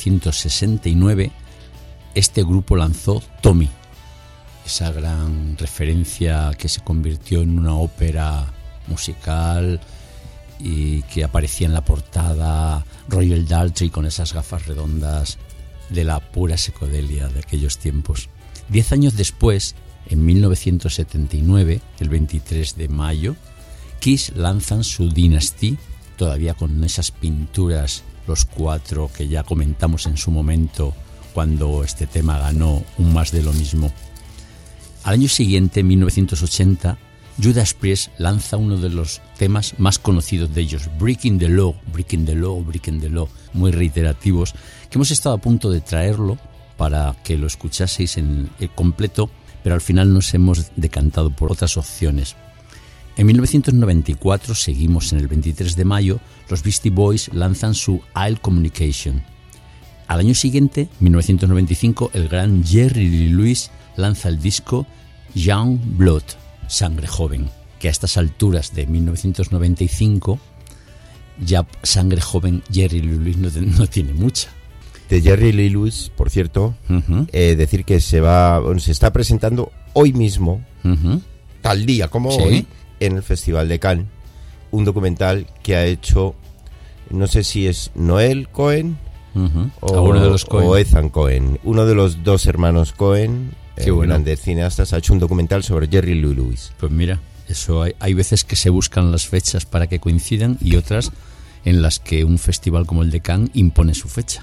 1969 este grupo lanzó Tommy, esa gran referencia que se convirtió en una ópera musical y que aparecía en la portada Royal Daltrey con esas gafas redondas de la pura psicodelia de aquellos tiempos. 10 años después, en 1979, el 23 de mayo, Kiss lanzan su Dynasty, todavía con esas pinturas, los 4 que ya comentamos en su momento cuando este tema ganó un Más de lo Mismo. Al año siguiente, en 1980, Judas Priest lanza uno de los temas más conocidos de ellos, Breaking the Law, Breaking the Law, Breaking the Law, muy reiterativos, que hemos estado a punto de traerlo para que lo escuchaseis en el completo, pero al final nos hemos decantado por otras opciones. En 1994, seguimos en el 23 de mayo, los Beastie Boys lanzan su Isle Communication. Al año siguiente, 1995, el gran Jerry Lee Lewis lanza el disco Young Blood, Sangre Joven, que a estas alturas de 1995, ya Sangre Joven Jerry Lee Lewis no tiene mucha. De Jerry Lee Lewis, por cierto, decir que se está presentando hoy mismo, tal día como hoy, en el Festival de Cannes, un documental que ha hecho, no sé si es Noel Cohen uno de los Cohen, o Ethan Cohen, uno de los dos hermanos Cohen, grandes cineastas, ha hecho un documental sobre Jerry Lee Lewis. Pues mira, eso hay veces que se buscan las fechas para que coincidan y otras en las que un festival como el de Cannes impone su fecha.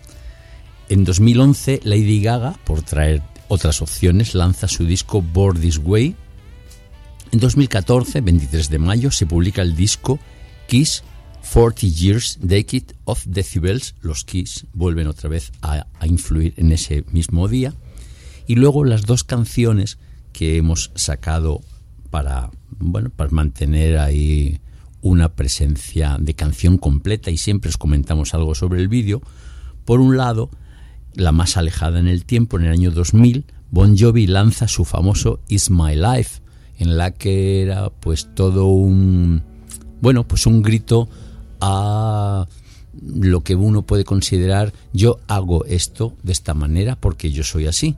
En 2011, Lady Gaga, por traer otras opciones, lanza su disco Born This Way. En 2014, 23 de mayo, se publica el disco Kiss 40 Years Decade of Decibels. Los Kiss vuelven otra vez a influir en ese mismo día. Y luego las dos canciones que hemos sacado para mantener ahí una presencia de canción completa, y siempre os comentamos algo sobre el vídeo. Por un lado, la más alejada en el tiempo, en el año 2000, Bon Jovi lanza su famoso It's My Life, en la que era pues todo un grito a lo que uno puede considerar: yo hago esto de esta manera porque yo soy así.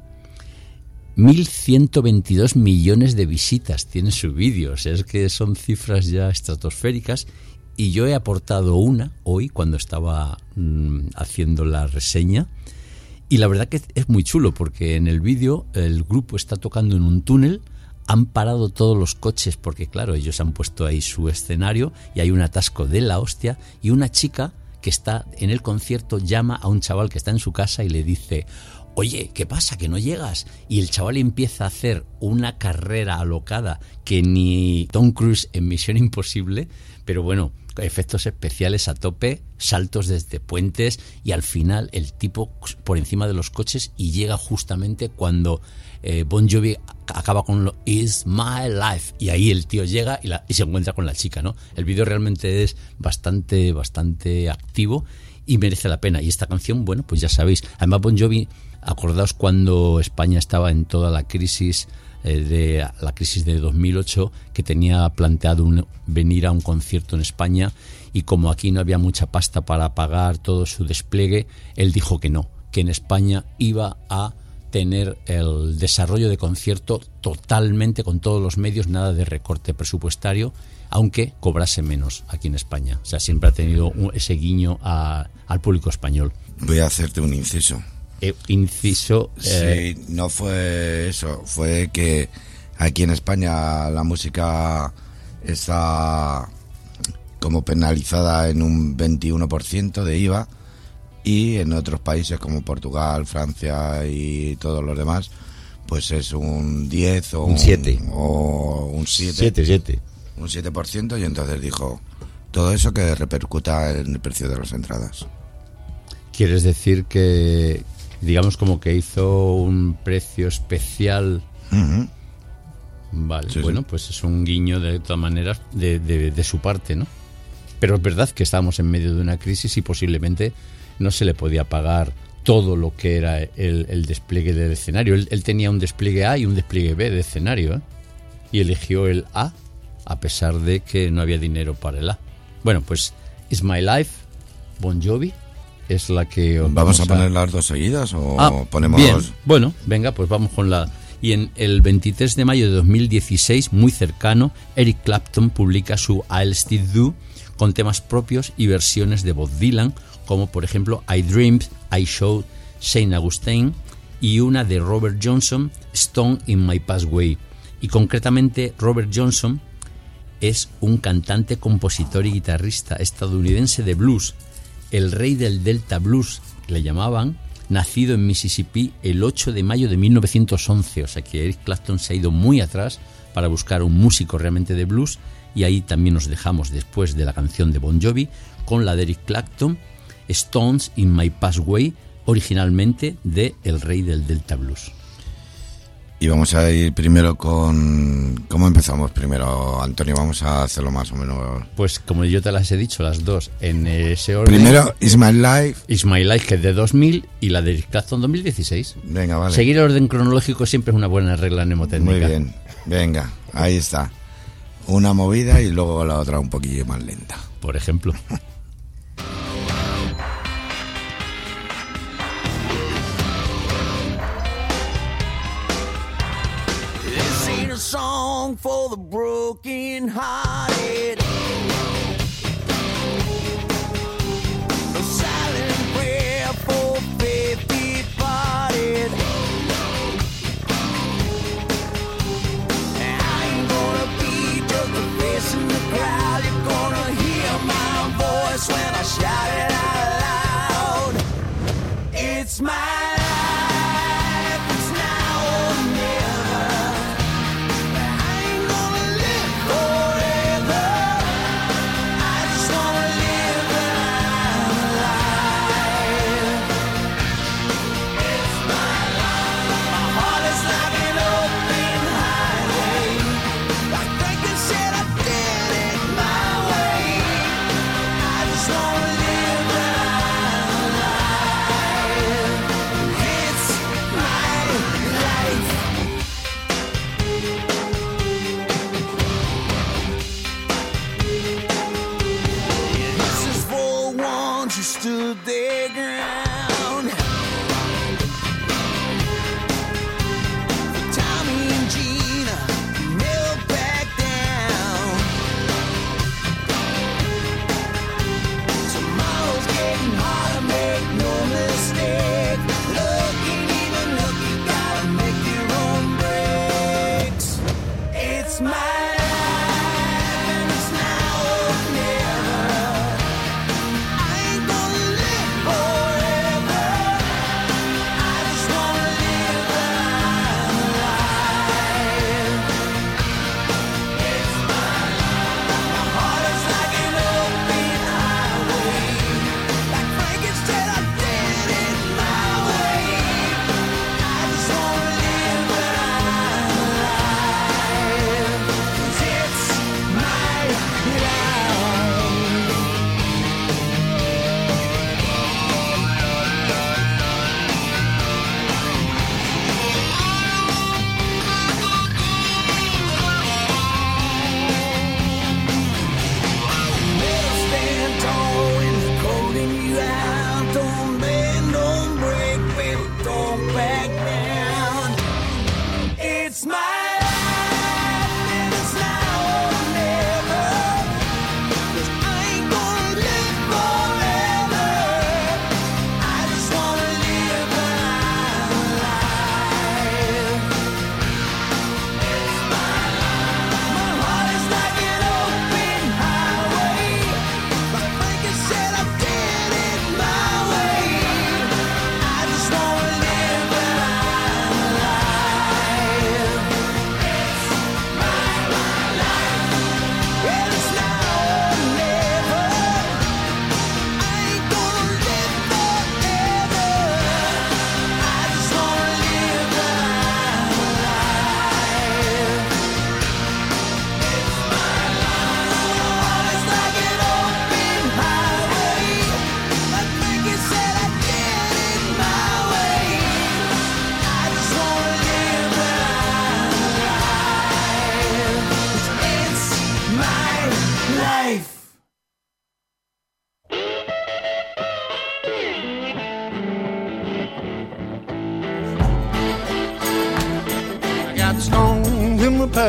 1.122 millones de visitas tiene su vídeo, o sea, es que son cifras ya estratosféricas, y yo he aportado una hoy cuando estaba haciendo la reseña. Y la verdad que es muy chulo, porque en el vídeo el grupo está tocando en un túnel, han parado todos los coches porque, claro, ellos han puesto ahí su escenario y hay un atasco de la hostia, y una chica que está en el concierto llama a un chaval que está en su casa y le dice: oye, ¿qué pasa? ¿Que no llegas? Y el chaval empieza a hacer una carrera alocada que ni Tom Cruise en Misión Imposible, pero bueno, efectos especiales a tope, saltos desde puentes, y al final el tipo por encima de los coches, y llega justamente cuando Bon Jovi acaba con lo It's My Life, y ahí el tío llega y se encuentra con la chica, ¿no? El vídeo realmente es bastante activo y merece la pena. Y esta canción, bueno, pues ya sabéis, además Bon Jovi, acordaos cuando España estaba en toda la crisis de 2008, que tenía planteado venir a un concierto en España, y como aquí no había mucha pasta para pagar todo su despliegue, él dijo que no, que en España iba a tener el desarrollo de concierto totalmente con todos los medios, nada de recorte presupuestario, aunque cobrase menos aquí en España. O sea, siempre ha tenido ese guiño al público español. Voy a hacerte un inciso. inciso... Sí, no fue eso, fue que aquí en España la música está como penalizada en un 21% de IVA, y en otros países como Portugal, Francia y todos los demás, pues es un 10 o un 7 o un 7, un 7%, y entonces dijo todo eso que repercuta en el precio de las entradas. ¿Quieres decir que, digamos, como que hizo un precio especial? Uh-huh. Vale, Sí, bueno, sí. pues es un guiño de todas maneras de su parte, ¿no? Pero es verdad que estábamos en medio de una crisis y posiblemente no se le podía pagar todo lo que era el despliegue del escenario. Él tenía un despliegue A y un despliegue B de escenario, ¿eh? Y eligió el A a pesar de que no había dinero para el A. Bueno, pues It's My Life, Bon Jovi, es la que... ¿Vamos a poner las dos seguidas o ponemos...? Bien, bueno, venga, pues vamos con la... Y en el 23 de mayo de 2016, muy cercano, Eric Clapton publica su I'll Still Do, con temas propios y versiones de Bob Dylan, como por ejemplo I Dreamed, I Showed, Saint Augustine, y una de Robert Johnson, Stone in My Pathway. Y concretamente Robert Johnson es un cantante, compositor y guitarrista estadounidense de blues, el rey del Delta Blues, le llamaban, nacido en Mississippi el 8 de mayo de 1911, o sea que Eric Clapton se ha ido muy atrás para buscar un músico realmente de blues, y ahí también nos dejamos después de la canción de Bon Jovi con la de Eric Clapton, Stones in My Pathway, originalmente de el rey del Delta Blues. Y vamos a ir primero con... ¿Cómo empezamos primero, Antonio? Vamos a hacerlo más o menos... Pues como yo te las he dicho, las dos en ese orden. Primero, It's My Life. It's My Life, que es de 2000, y la de Eric Clapton 2016. Venga, vale. Seguir el orden cronológico siempre es una buena regla mnemotécnica. Muy bien, venga, ahí está. Una movida y luego la otra un poquillo más lenta. Por ejemplo. This ain't a song for the broken hearted. A silent prayer for faith departed. I ain't gonna be just a face in the crowd. You're gonna hear my voice when I shout it out loud. It's my life, it's now or never. I ain't gonna live forever. I just wanna live when I'm alive. It's my life. My heart is like an open highway. Like Franklin said, I did it my way. I just wanna live when I'm alive. It's my life. This is for the ones who stood their ground. For Tommy and Gina, who never backed down. Tomorrow's getting harder, make no mistake. Looking even look, you gotta make your own breaks. It's my life, and it's now or never. I ain't gonna live forever. I just wanna live when I'm alive. It's my life. My heart is like an open highway. Like Frankenstein, I did it my way. I just wanna live when I'm alive.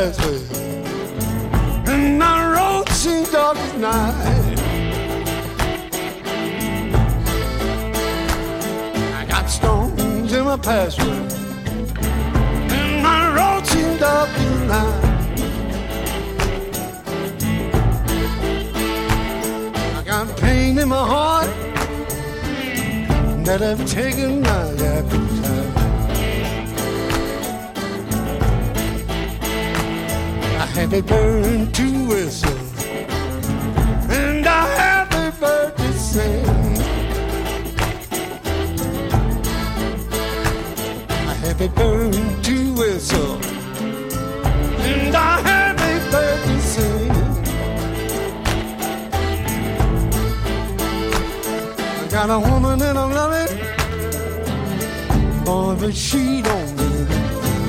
pathway, and my road seemed dark as night. I got stones in my pathway, and my road seemed dark as night. I got pain in my heart that I've taken my appetite. I have a bird to whistle, and I have a bird to sing. I have a bird to whistle, and I have a bird to sing. I got a woman and I'm loving, boy, but she don't mean it.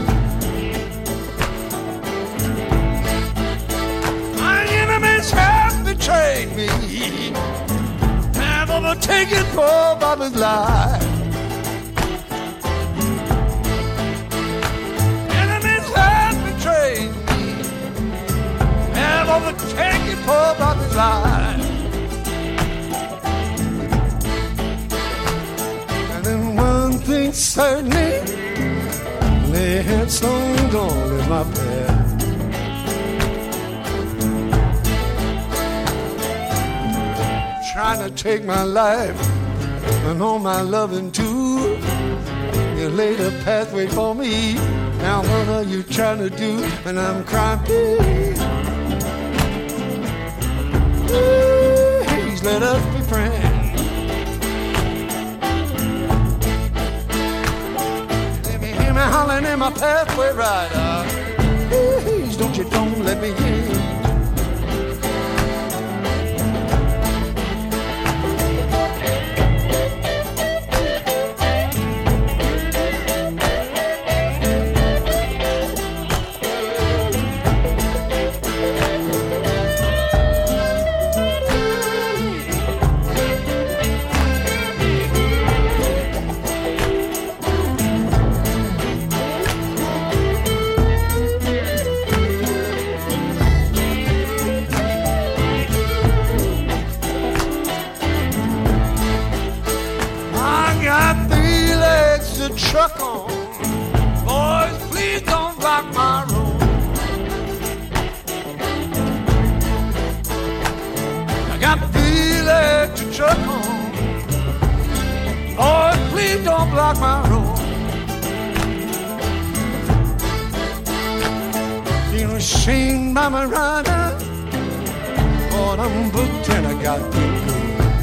My enemies have betrayed me, have overtaken poor Bobby's life. Enemies have betrayed me, have overtaken poor Bobby's life. Certainly, they had stones all in my path. Trying to take my life and all my loving too. You laid a pathway for me. Now what are you trying to do? And I'm crying, please let us be friends. Hollering in my pathway rider, please don't let me in. Truck on, boys, please don't block my road. I got the electric truck on, boys, please don't block my road. Feel ashamed by my rider, but I'm booked and I got to go.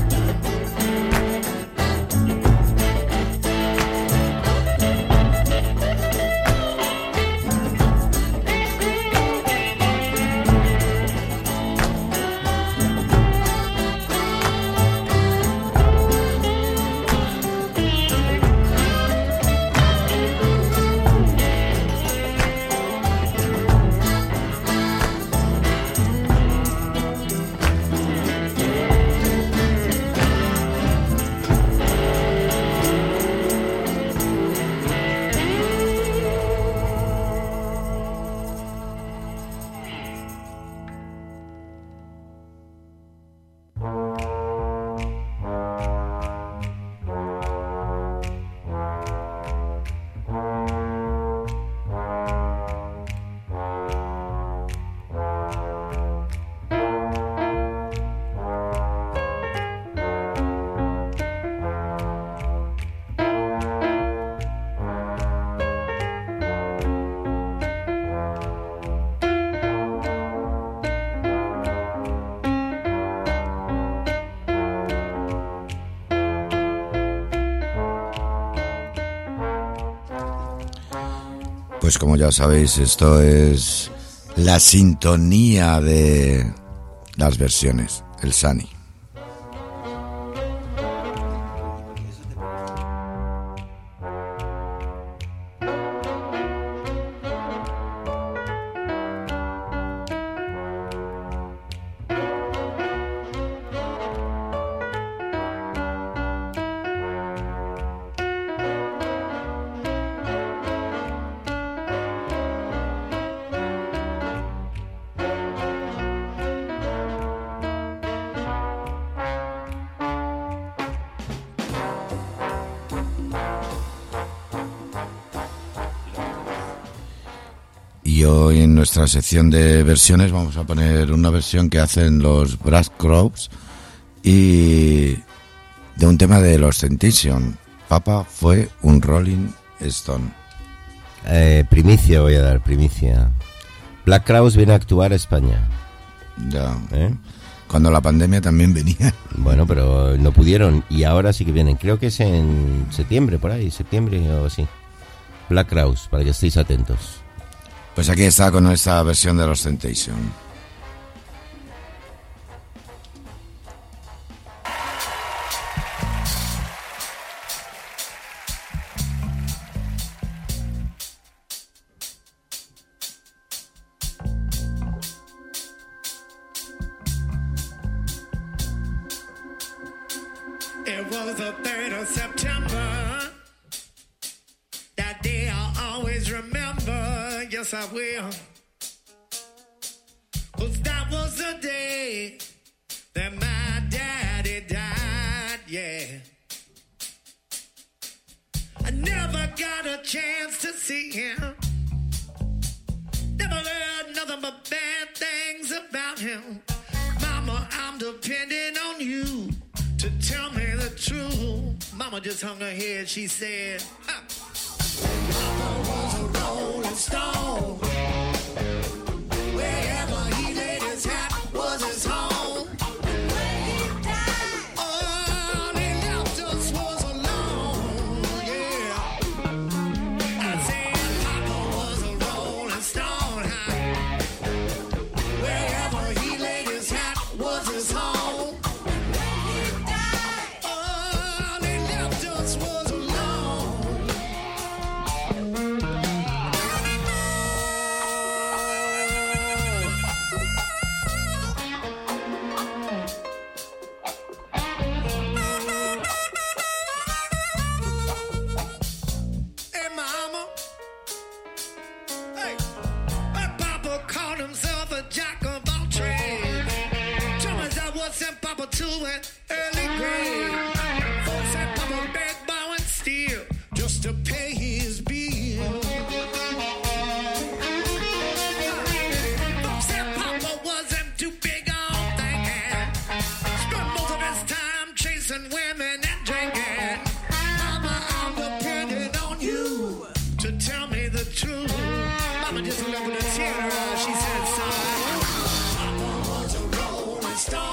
Pues como ya sabéis, esto es la sintonía de las versiones, el Sunny. Y hoy en nuestra sección de versiones vamos a poner una versión que hacen los Brass Crowes y de un tema de los Temptation. Papa fue un Rolling Stone. Primicia voy a dar, primicia. Black Crowes viene a actuar a España. Ya. Cuando la pandemia también venía. Bueno, pero no pudieron y ahora sí que vienen. Creo que es en septiembre, por ahí, septiembre o así. Black Crowes, para que estéis atentos. Pues aquí está con esta versión de los Temptation. It was the 3rd of September. That day I'll always remember. Yes, I will. 'Cause that was the day that my daddy died, yeah. I never got a chance to see him. Never heard nothing but bad things about him. Mama, I'm depending on you to tell me the truth. Mama just hung her head, she said, Papa was a rolling stone. Wherever he laid his hat was his home. When he died, all he left us was alone, yeah. I said, Papa was a rolling stone. Wherever he laid his hat was his home. Sent Papa to an early grave. Folks said Papa begged, borrow, and steal just to pay his bill. Folks said Papa wasn't too big on thinking. Spent most of his time chasing women and drinking. Mama, I'm depending on you to tell me the truth. Mama just left with a tear. She said, son, Papa was a rolling stone.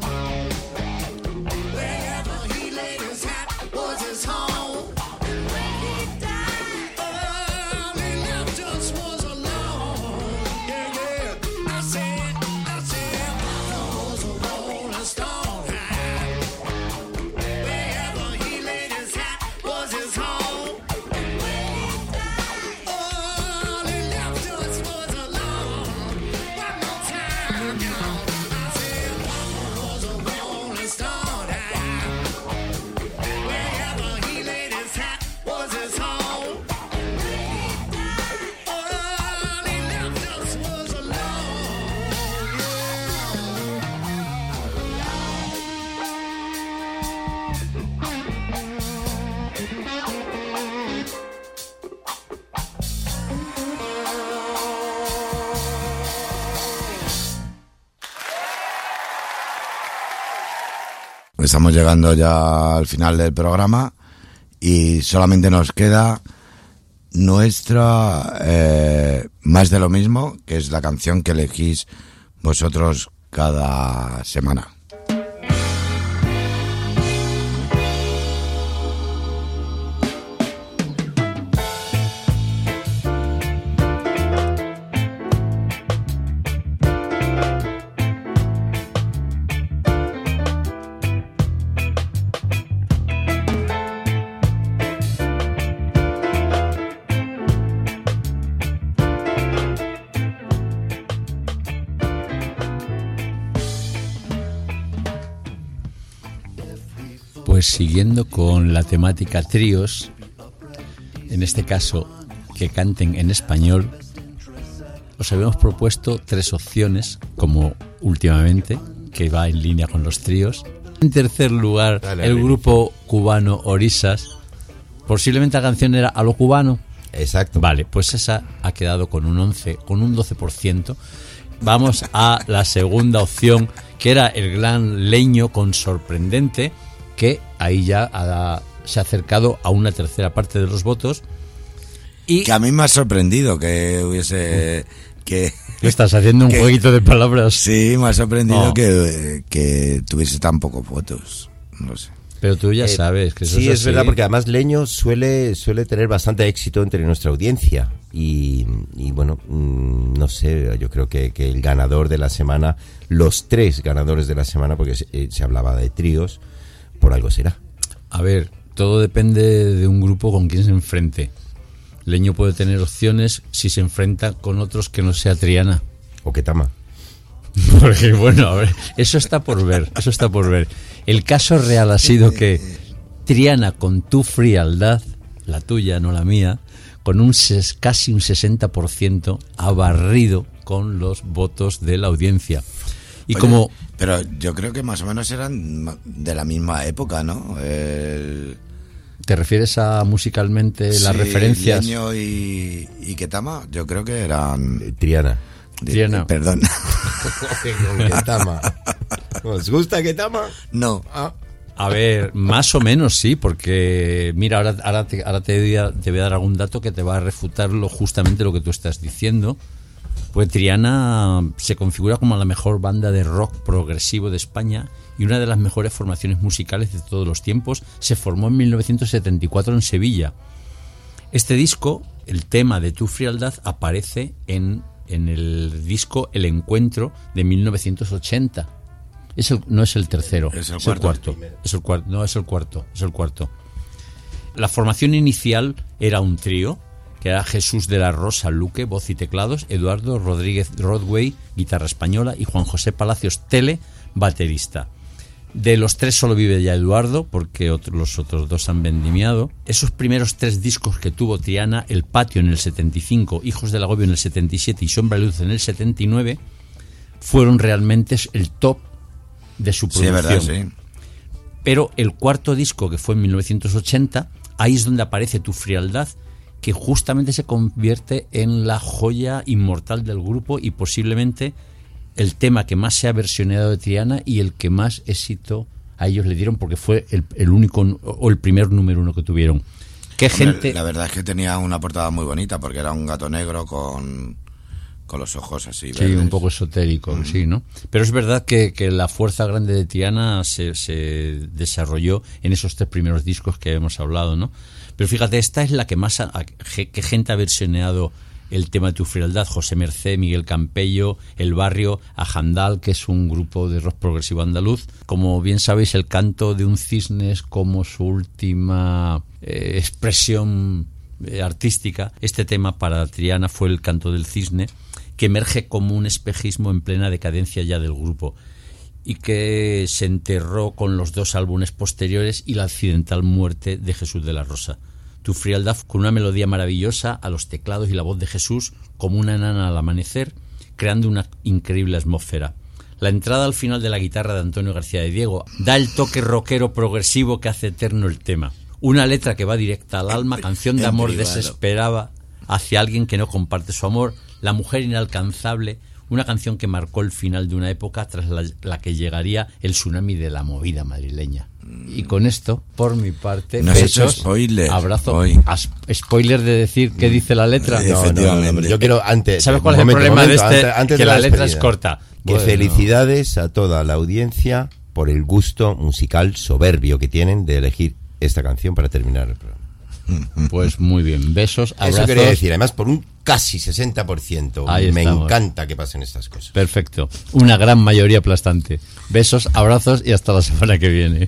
Estamos llegando ya al final del programa y solamente nos queda nuestra Más de lo mismo, que es la canción que elegís vosotros cada semana. Pues siguiendo con la temática tríos, en este caso que canten en español, os habíamos propuesto 3 opciones, como últimamente, que va en línea con los tríos. En tercer lugar, el grupo cubano Orisas. Posiblemente la canción era a lo cubano. Exacto. Vale, pues esa ha quedado con un 12%. Vamos a la segunda opción, que era el gran Leño con Sorprendente, que ahí ya se ha acercado a una tercera parte de los votos. Y que a mí me ha sorprendido que hubiese... que estás haciendo un jueguito de palabras. Sí, me ha sorprendido que tuviese tan pocos votos. No sé. Pero tú ya sabes que eso sí, es verdad, así. porque además Leño suele tener bastante éxito entre nuestra audiencia. Y bueno, no sé, yo creo que el ganador de la semana, los 3 ganadores de la semana, porque se hablaba de tríos, por algo será. A ver, todo depende de un grupo con quien se enfrente. Leño puede tener opciones si se enfrenta con otros que no sea Triana. O Ketama. Porque bueno, a ver, eso está por ver. El caso real ha sido que Triana, con tu frialdad, la tuya, no la mía, con casi un 60%, ha barrido con los votos de la audiencia. Y Oye, pero yo creo que más o menos eran de la misma época, ¿no? ¿Te refieres a musicalmente las referencias? Leño y Ketama, yo creo que eran... Triana. Perdón. Ketama. ¿Os gusta Ketama? No. A ver, más o menos sí, porque mira, ahora te voy a dar algún dato que te va a refutar justamente lo que tú estás diciendo. Pues Triana se configura como la mejor banda de rock progresivo de España y una de las mejores formaciones musicales de todos los tiempos. Se formó en 1974 en Sevilla. Este disco, el tema de Tu frialdad, aparece en el disco El Encuentro de 1980. No es el tercero, es el cuarto. Es el cuarto. La formación inicial era un trío, que era Jesús de la Rosa Luque, voz y teclados, Eduardo Rodríguez Rodway, guitarra española, y Juan José Palacios Tele, baterista. De los 3 solo vive ya Eduardo, porque los otros 2 han vendimiado. Esos primeros 3 discos que tuvo Triana, El Patio en el 75, Hijos del Agobio en el 77 y Sombra y Luz en el 79, fueron realmente el top de su producción. Sí, verdad, sí. Pero el cuarto disco, que fue en 1980, ahí es donde aparece Tu frialdad, que justamente se convierte en la joya inmortal del grupo y posiblemente el tema que más se ha versionado de Triana y el que más éxito a ellos le dieron, porque fue el único o el primer número 1 que tuvieron. La verdad es que tenía una portada muy bonita, porque era un gato negro con los ojos así verdes. Sí, un poco esotérico, sí, ¿no? Pero es verdad que la fuerza grande de Triana se desarrolló en esos 3 primeros discos que hemos hablado, ¿no? Pero fíjate, esta es la que más que gente ha versioneado el tema de Tu frialdad: José Mercé, Miguel Campello, El Barrio, Ajandal, que es un grupo de rock progresivo andaluz. Como bien sabéis, El canto de un cisne es como su última expresión artística. Este tema para Triana fue El canto del cisne, que emerge como un espejismo en plena decadencia ya del grupo y que se enterró con los 2 álbumes posteriores y la accidental muerte de Jesús de la Rosa. Tu frialdad, con una melodía maravillosa a los teclados y la voz de Jesús como una enana al amanecer, creando una increíble atmósfera. La entrada al final de la guitarra de Antonio García de Diego da el toque rockero progresivo que hace eterno el tema. Una letra que va directa al alma, canción de amor desesperada hacia alguien que no comparte su amor, la mujer inalcanzable, una canción que marcó el final de una época tras la que llegaría el tsunami de la movida madrileña. Y con esto, por mi parte, no has hecho spoiler. Abrazo. Hoy. Spoiler de decir qué dice la letra. No, yo quiero antes. ¿Sabes cuál es el problema de este? Antes que de la letra es corta. Que felicidades a toda la audiencia por el gusto musical soberbio que tienen de elegir esta canción para terminar el programa. Pues muy bien, besos, abrazos. Eso quería decir, además por un casi 60%. Ahí me estamos. Encanta que pasen estas cosas. Perfecto, una gran mayoría aplastante. Besos, abrazos y hasta la semana que viene.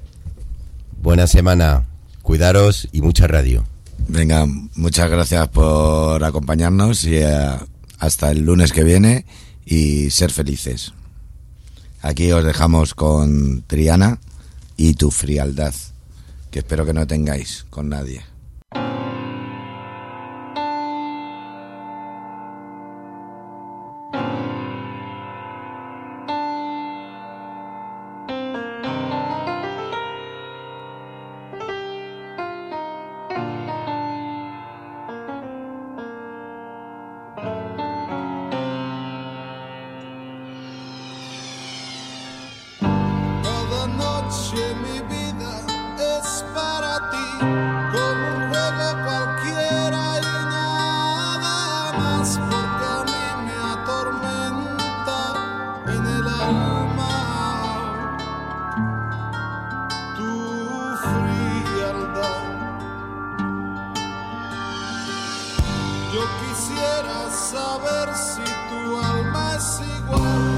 Buena semana, cuidaros y mucha radio. Venga, muchas gracias por acompañarnos y hasta el lunes que viene y ser felices. Aquí os dejamos con Triana y Tu frialdad, que espero que no tengáis con nadie. all